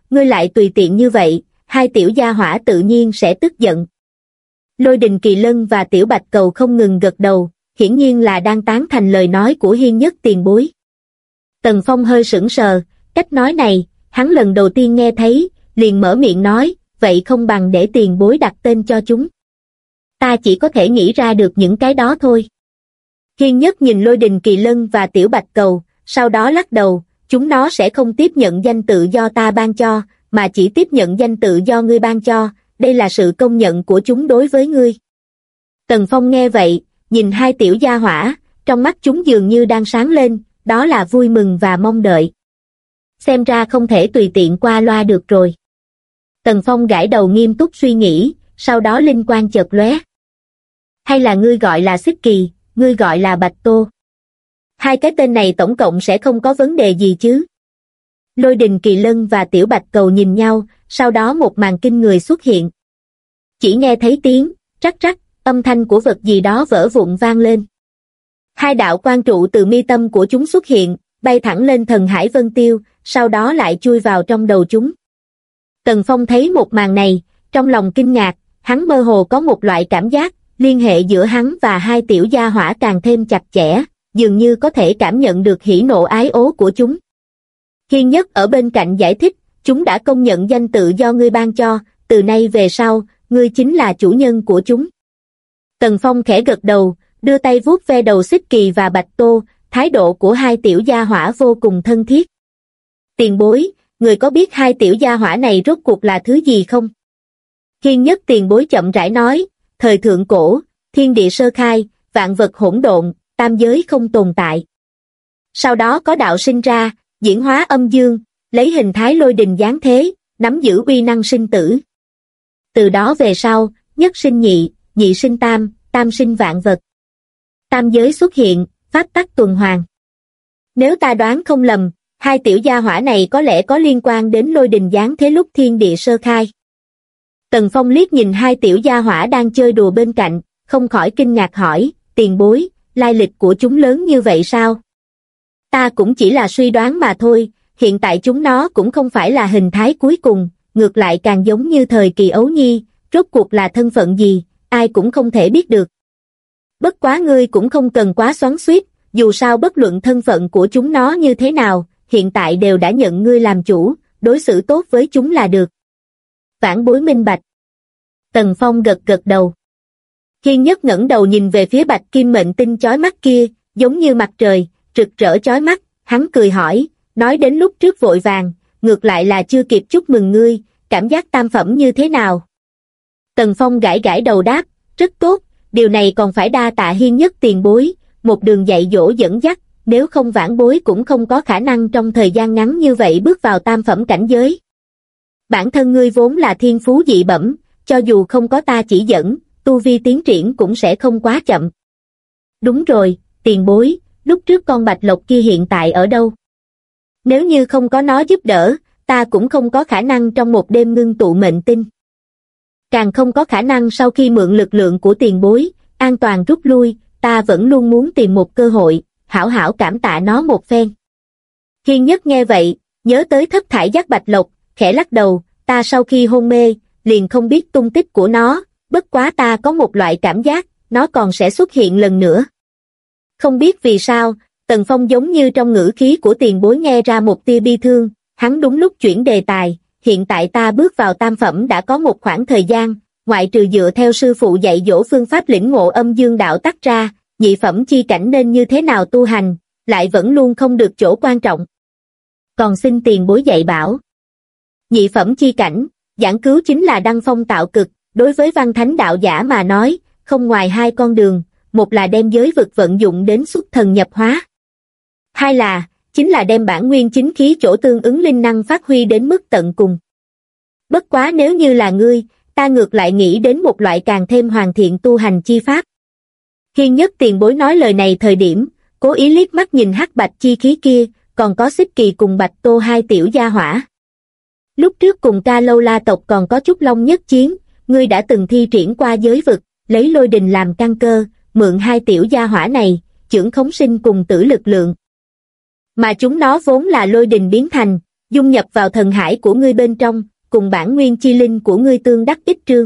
ngươi lại tùy tiện như vậy, hai tiểu gia hỏa tự nhiên sẽ tức giận. Lôi Đình Kỳ Lân và Tiểu Bạch Cầu không ngừng gật đầu, hiển nhiên là đang tán thành lời nói của Hiên Nhất tiền bối. Tần Phong hơi sững sờ, cách nói này, hắn lần đầu tiên nghe thấy, liền mở miệng nói, vậy không bằng để tiền bối đặt tên cho chúng. Ta chỉ có thể nghĩ ra được những cái đó thôi. Hiên Nhất nhìn Lôi Đình Kỳ Lân và Tiểu Bạch Cầu, sau đó lắc đầu, chúng nó sẽ không tiếp nhận danh tự do ta ban cho, mà chỉ tiếp nhận danh tự do ngươi ban cho, đây là sự công nhận của chúng đối với ngươi. Tần Phong nghe vậy, nhìn hai tiểu gia hỏa, trong mắt chúng dường như đang sáng lên, đó là vui mừng và mong đợi. Xem ra không thể tùy tiện qua loa được rồi. Tần Phong gãi đầu nghiêm túc suy nghĩ, sau đó linh quang chợt lóe. Hay là ngươi gọi là Xích Kỳ, ngươi gọi là Bạch Tô. Hai cái tên này tổng cộng sẽ không có vấn đề gì chứ. Lôi Đình Kỳ Lân và Tiểu Bạch Cầu nhìn nhau, sau đó một màn kinh người xuất hiện. Chỉ nghe thấy tiếng, rắc rắc, âm thanh của vật gì đó vỡ vụn vang lên. Hai đạo quang trụ từ mi tâm của chúng xuất hiện, bay thẳng lên thần hải vân tiêu, sau đó lại chui vào trong đầu chúng. Tần Phong thấy một màn này, trong lòng kinh ngạc, hắn mơ hồ có một loại cảm giác, liên hệ giữa hắn và hai tiểu gia hỏa càng thêm chặt chẽ, dường như có thể cảm nhận được hỉ nộ ái ố của chúng. Hiên Nhất ở bên cạnh giải thích, chúng đã công nhận danh tự do ngươi ban cho, từ nay về sau, ngươi chính là chủ nhân của chúng. Tần Phong khẽ gật đầu, đưa tay vuốt ve đầu Xích Kỳ và Bạch Tô, thái độ của hai tiểu gia hỏa vô cùng thân thiết. Tiền bối, người có biết hai tiểu gia hỏa này rốt cuộc là thứ gì không? Hiên Nhất tiền bối chậm rãi nói, thời thượng cổ, thiên địa sơ khai, vạn vật hỗn độn, tam giới không tồn tại. Sau đó có đạo sinh ra, diễn hóa âm dương, lấy hình thái lôi đình giáng thế, nắm giữ uy năng sinh tử. Từ đó về sau, nhất sinh nhị, nhị sinh tam, tam sinh vạn vật. Tam giới xuất hiện, pháp tắc tuần hoàn. Nếu ta đoán không lầm, hai tiểu gia hỏa này có lẽ có liên quan đến lôi đình giáng thế lúc thiên địa sơ khai. Tần Phong liếc nhìn hai tiểu gia hỏa đang chơi đùa bên cạnh, không khỏi kinh ngạc hỏi, tiền bối, lai lịch của chúng lớn như vậy sao? Ta cũng chỉ là suy đoán mà thôi, hiện tại chúng nó cũng không phải là hình thái cuối cùng, ngược lại càng giống như thời kỳ ấu nhi, rốt cuộc là thân phận gì, ai cũng không thể biết được. Bất quá ngươi cũng không cần quá xoắn xuýt, dù sao bất luận thân phận của chúng nó như thế nào, hiện tại đều đã nhận ngươi làm chủ, đối xử tốt với chúng là được. Vãn bối minh bạch. Tần Phong gật gật đầu. Hiên Nhất ngẩng đầu nhìn về phía bạch kim mệnh tinh chói mắt kia, giống như mặt trời, rực rỡ chói mắt, hắn cười hỏi, nói đến lúc trước vội vàng, ngược lại là chưa kịp chúc mừng ngươi, cảm giác tam phẩm như thế nào? Tần Phong gãi gãi đầu đáp, rất tốt, điều này còn phải đa tạ Hiên Nhất tiền bối, một đường dạy dỗ dẫn dắt, nếu không vãn bối cũng không có khả năng trong thời gian ngắn như vậy bước vào tam phẩm cảnh giới. Bản thân ngươi vốn là thiên phú dị bẩm, cho dù không có ta chỉ dẫn, tu vi tiến triển cũng sẽ không quá chậm. Đúng rồi, tiền bối, lúc trước con bạch lộc kia hiện tại ở đâu? Nếu như không có nó giúp đỡ, ta cũng không có khả năng trong một đêm ngưng tụ mệnh tinh. Càng không có khả năng sau khi mượn lực lượng của tiền bối, an toàn rút lui, ta vẫn luôn muốn tìm một cơ hội, hảo hảo cảm tạ nó một phen. Hiên Nhất nghe vậy, nhớ tới thất thải giác bạch lộc, khẽ lắc đầu, ta sau khi hôn mê, liền không biết tung tích của nó, bất quá ta có một loại cảm giác, nó còn sẽ xuất hiện lần nữa. Không biết vì sao, Tần Phong giống như trong ngữ khí của tiền bối nghe ra một tia bi thương, hắn đúng lúc chuyển đề tài, hiện tại ta bước vào tam phẩm đã có một khoảng thời gian, ngoại trừ dựa theo sư phụ dạy dỗ phương pháp lĩnh ngộ âm dương đạo tắc ra, nhị phẩm chi cảnh nên như thế nào tu hành, lại vẫn luôn không được chỗ quan trọng. Còn xin tiền bối dạy bảo. Nhị phẩm chi cảnh, giảng cứu chính là đăng phong tạo cực, đối với văn thánh đạo giả mà nói, không ngoài hai con đường, một là đem giới vực vận dụng đến xuất thần nhập hóa. Hai là, chính là đem bản nguyên chính khí chỗ tương ứng linh năng phát huy đến mức tận cùng. Bất quá nếu như là ngươi, ta ngược lại nghĩ đến một loại càng thêm hoàn thiện tu hành chi pháp. Hiên Nhất tiền bối nói lời này thời điểm, cố ý liếc mắt nhìn hắc bạch chi khí kia, còn có Xích Kỳ cùng Bạch Tô hai tiểu gia hỏa. Lúc trước cùng Ca Lâu La tộc còn có chút long nhất chiến, ngươi đã từng thi triển qua giới vực, lấy lôi đình làm căn cơ, mượn hai tiểu gia hỏa này, chưởng khống sinh cùng tử lực lượng. Mà chúng nó vốn là lôi đình biến thành, dung nhập vào thần hải của ngươi bên trong, cùng bản nguyên chi linh của ngươi tương đắc ích trương.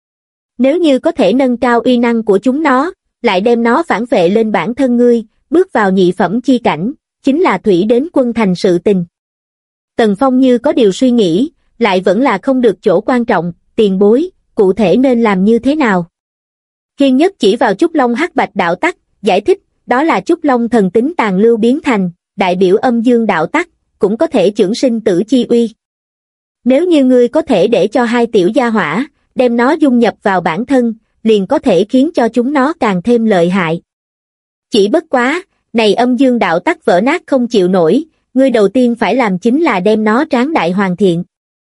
Nếu như có thể nâng cao uy năng của chúng nó, lại đem nó phản vệ lên bản thân ngươi, bước vào nhị phẩm chi cảnh, chính là thủy đến quân thành sự tình. Tần Phong như có điều suy nghĩ, lại vẫn là không được chỗ quan trọng, tiền bối, cụ thể nên làm như thế nào? Hiên Nhất chỉ vào Trúc Long Hắc Bạch đạo tắc, giải thích, đó là Trúc Long thần tính tàn lưu biến thành, đại biểu âm dương đạo tắc, cũng có thể chưởng sinh tử chi uy. Nếu như ngươi có thể để cho hai tiểu gia hỏa, đem nó dung nhập vào bản thân, liền có thể khiến cho chúng nó càng thêm lợi hại. Chỉ bất quá, này âm dương đạo tắc vỡ nát không chịu nổi, ngươi đầu tiên phải làm chính là đem nó tráng đại hoàn thiện.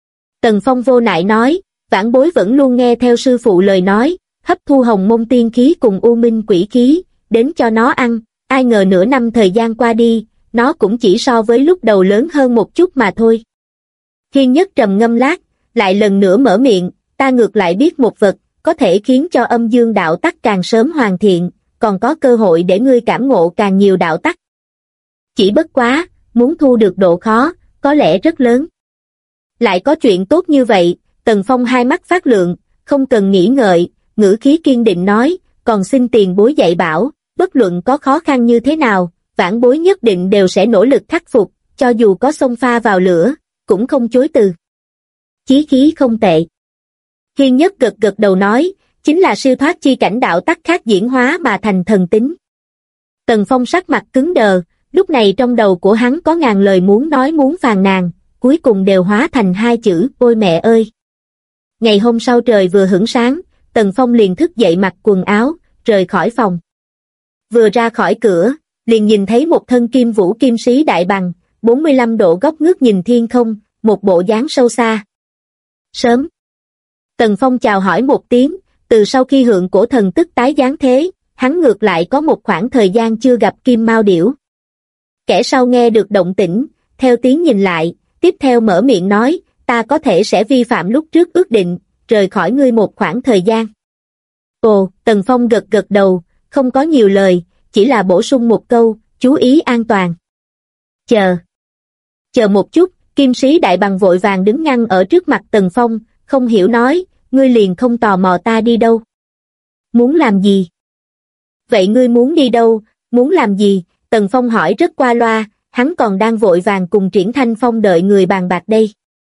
Tần Phong vô nại nói, vãn bối vẫn luôn nghe theo sư phụ lời nói, hấp thu hồng môn tiên khí cùng u minh quỷ khí, đến cho nó ăn, ai ngờ nửa năm thời gian qua đi, nó cũng chỉ so với lúc đầu lớn hơn một chút mà thôi. Hiên Nhất trầm ngâm lát, lại lần nữa mở miệng, ta ngược lại biết một vật, có thể khiến cho âm dương đạo tắc càng sớm hoàn thiện, còn có cơ hội để ngươi cảm ngộ càng nhiều đạo tắc. Chỉ bất quá, muốn thu được độ khó, có lẽ rất lớn. Lại có chuyện tốt như vậy, Tần Phong hai mắt phát lượng, không cần nghĩ ngợi, ngữ khí kiên định nói, còn xin tiền bối dạy bảo, bất luận có khó khăn như thế nào, vãn bối nhất định đều sẽ nỗ lực khắc phục, cho dù có xông pha vào lửa, cũng không chối từ. Chí khí không tệ. Hiên Nhất gật gật đầu nói, chính là siêu thoát chi cảnh đạo tắc khác diễn hóa mà thành thần tính. Tần Phong sắc mặt cứng đờ, lúc này trong đầu của hắn có ngàn lời muốn nói muốn phàn nàn, cuối cùng đều hóa thành hai chữ, ôi mẹ ơi. Ngày hôm sau trời vừa hửng sáng, Tần Phong liền thức dậy mặc quần áo, rời khỏi phòng. Vừa ra khỏi cửa, liền nhìn thấy một thân kim vũ kim sĩ đại bằng, 45 độ góc ngước nhìn thiên không, một bộ dáng sâu xa. Sớm. Tần Phong chào hỏi một tiếng, từ sau khi Hượng Cổ Thần Tức tái giáng thế, hắn ngược lại có một khoảng thời gian chưa gặp Kim Mao Điểu. Kẻ sau nghe được động tĩnh, theo tiếng nhìn lại, tiếp theo mở miệng nói, ta có thể sẽ vi phạm lúc trước ước định, rời khỏi ngươi một khoảng thời gian. Ồ, Tần Phong gật gật đầu, không có nhiều lời, chỉ là bổ sung một câu, chú ý an toàn. Chờ một chút, kim sĩ đại bằng vội vàng đứng ngăn ở trước mặt Tần Phong, không hiểu nói, ngươi liền không tò mò ta đi đâu. Muốn làm gì? Vậy ngươi muốn đi đâu, muốn làm gì? Tần Phong hỏi rất qua loa, hắn còn đang vội vàng cùng Triển Thanh Phong đợi người bàn bạc đây.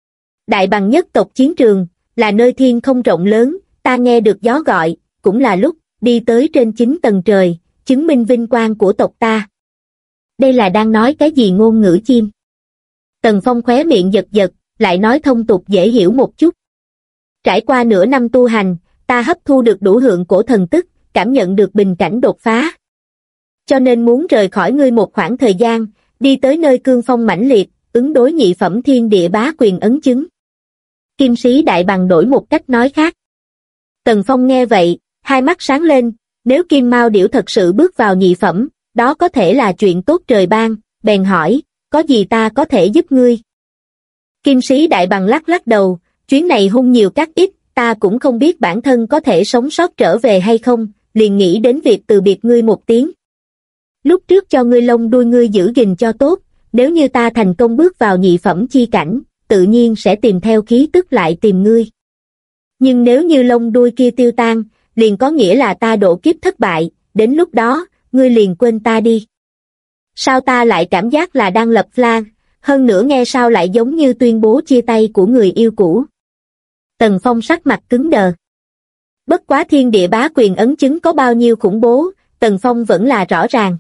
Đại bằng nhất tộc chiến trường, là nơi thiên không rộng lớn, ta nghe được gió gọi, cũng là lúc, đi tới trên 9 tầng trời, chứng minh vinh quang của tộc ta. Đây là đang nói cái gì ngôn ngữ chim? Tần Phong khóe miệng giật giật, lại nói thông tục dễ hiểu một chút. Trải qua nửa năm tu hành, ta hấp thu được đủ Hượng Cổ Thần Tức, cảm nhận được bình cảnh đột phá. Cho nên muốn rời khỏi ngươi một khoảng thời gian, đi tới nơi cương phong mãnh liệt, ứng đối nhị phẩm thiên địa bá quyền ấn chứng. Kim sĩ đại bằng đổi một cách nói khác. Tần Phong nghe vậy, hai mắt sáng lên, nếu Kim Mao Điểu thật sự bước vào nhị phẩm, đó có thể là chuyện tốt trời ban, bèn hỏi, có gì ta có thể giúp ngươi? Kim sĩ đại bằng lắc lắc đầu, chuyến này hung nhiều cát ít, ta cũng không biết bản thân có thể sống sót trở về hay không, liền nghĩ đến việc từ biệt ngươi một tiếng. Lúc trước cho ngươi lông đuôi ngươi giữ gìn cho tốt, nếu như ta thành công bước vào nhị phẩm chi cảnh, tự nhiên sẽ tìm theo khí tức lại tìm ngươi. Nhưng nếu như lông đuôi kia tiêu tan, liền có nghĩa là ta độ kiếp thất bại, đến lúc đó, ngươi liền quên ta đi. Sao ta lại cảm giác là đang lập plan, hơn nữa nghe sao lại giống như tuyên bố chia tay của người yêu cũ. Tần Phong sắc mặt cứng đờ. Bất quá thiên địa bá quyền ấn chứng có bao nhiêu khủng bố, Tần Phong vẫn là rõ ràng.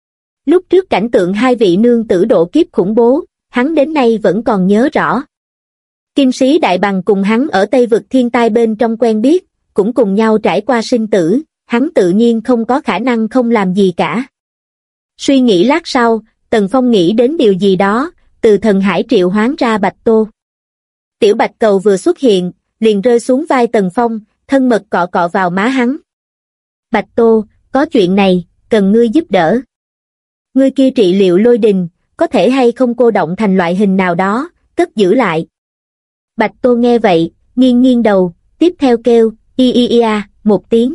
Lúc trước cảnh tượng hai vị nương tử độ kiếp khủng bố, hắn đến nay vẫn còn nhớ rõ. Kim sĩ đại bằng cùng hắn ở Tây Vực thiên tai bên trong quen biết, cũng cùng nhau trải qua sinh tử, hắn tự nhiên không có khả năng không làm gì cả. Suy nghĩ lát sau, Tần Phong nghĩ đến điều gì đó, từ thần hải triệu hoán ra Bạch Tô. Tiểu Bạch Cầu vừa xuất hiện, liền rơi xuống vai Tần Phong, thân mật cọ cọ vào má hắn. Bạch Tô, có chuyện này, cần ngươi giúp đỡ. Ngươi kia trị liệu lôi đình, có thể hay không cô động thành loại hình nào đó, cất giữ lại. Bạch Tô nghe vậy, nghiêng nghiêng đầu, tiếp theo kêu, ia, một tiếng.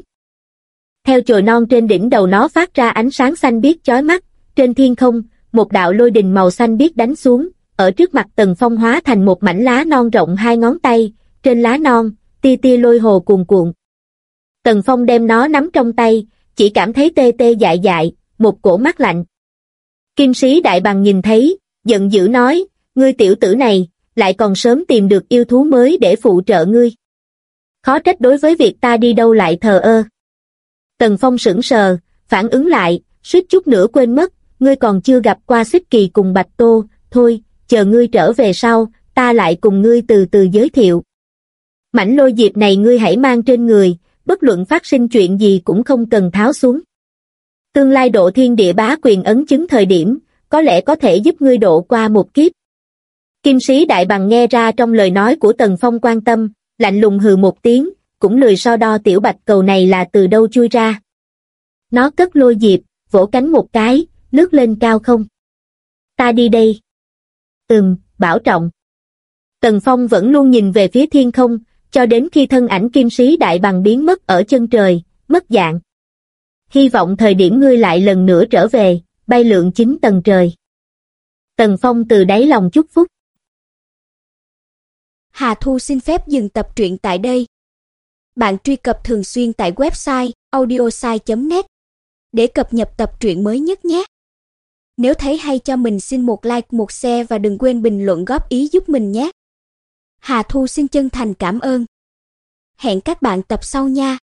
Theo chồi non trên đỉnh đầu nó phát ra ánh sáng xanh biếc chói mắt, trên thiên không, một đạo lôi đình màu xanh biếc đánh xuống, ở trước mặt Tần Phong hóa thành một mảnh lá non rộng 2 ngón tay, trên lá non, tia tia lôi hồ cuồn cuộn. Tần Phong đem nó nắm trong tay, chỉ cảm thấy tê tê dại dại, một cổ mát lạnh. Kim Sĩ Đại Bằng nhìn thấy, giận dữ nói, ngươi tiểu tử này, lại còn sớm tìm được yêu thú mới để phụ trợ ngươi. Khó trách đối với việc ta đi đâu lại thờ ơ. Tần Phong sững sờ, phản ứng lại, suýt chút nữa quên mất, ngươi còn chưa gặp qua Xích Kỳ cùng Bạch Tô, thôi, chờ ngươi trở về sau, ta lại cùng ngươi từ từ giới thiệu. Mảnh lôi diệp này ngươi hãy mang trên người, bất luận phát sinh chuyện gì cũng không cần tháo xuống. Tương lai độ thiên địa bá quyền ấn chứng thời điểm, có lẽ có thể giúp ngươi độ qua một kiếp. Kim Sĩ Đại Bằng nghe ra trong lời nói của Tần Phong quan tâm, lạnh lùng hừ một tiếng, cũng lười so đo tiểu bạch cầu này là từ đâu chui ra. Nó cất lôi diệp, vỗ cánh một cái, lướt lên cao không. Ta đi đây. Bảo trọng. Tần Phong vẫn luôn nhìn về phía thiên không, cho đến khi thân ảnh Kim Sĩ Đại Bằng biến mất ở chân trời, mất dạng. Hy vọng thời điểm ngươi lại lần nữa trở về, bay lượn 9 tầng trời. Tần Phong từ đáy lòng chúc phúc. Hà Thu xin phép dừng tập truyện tại đây. Bạn truy cập thường xuyên tại website audiosai.net để cập nhật tập truyện mới nhất nhé. Nếu thấy hay cho mình xin một like, một share và đừng quên bình luận góp ý giúp mình nhé. Hà Thu xin chân thành cảm ơn. Hẹn các bạn tập sau nha.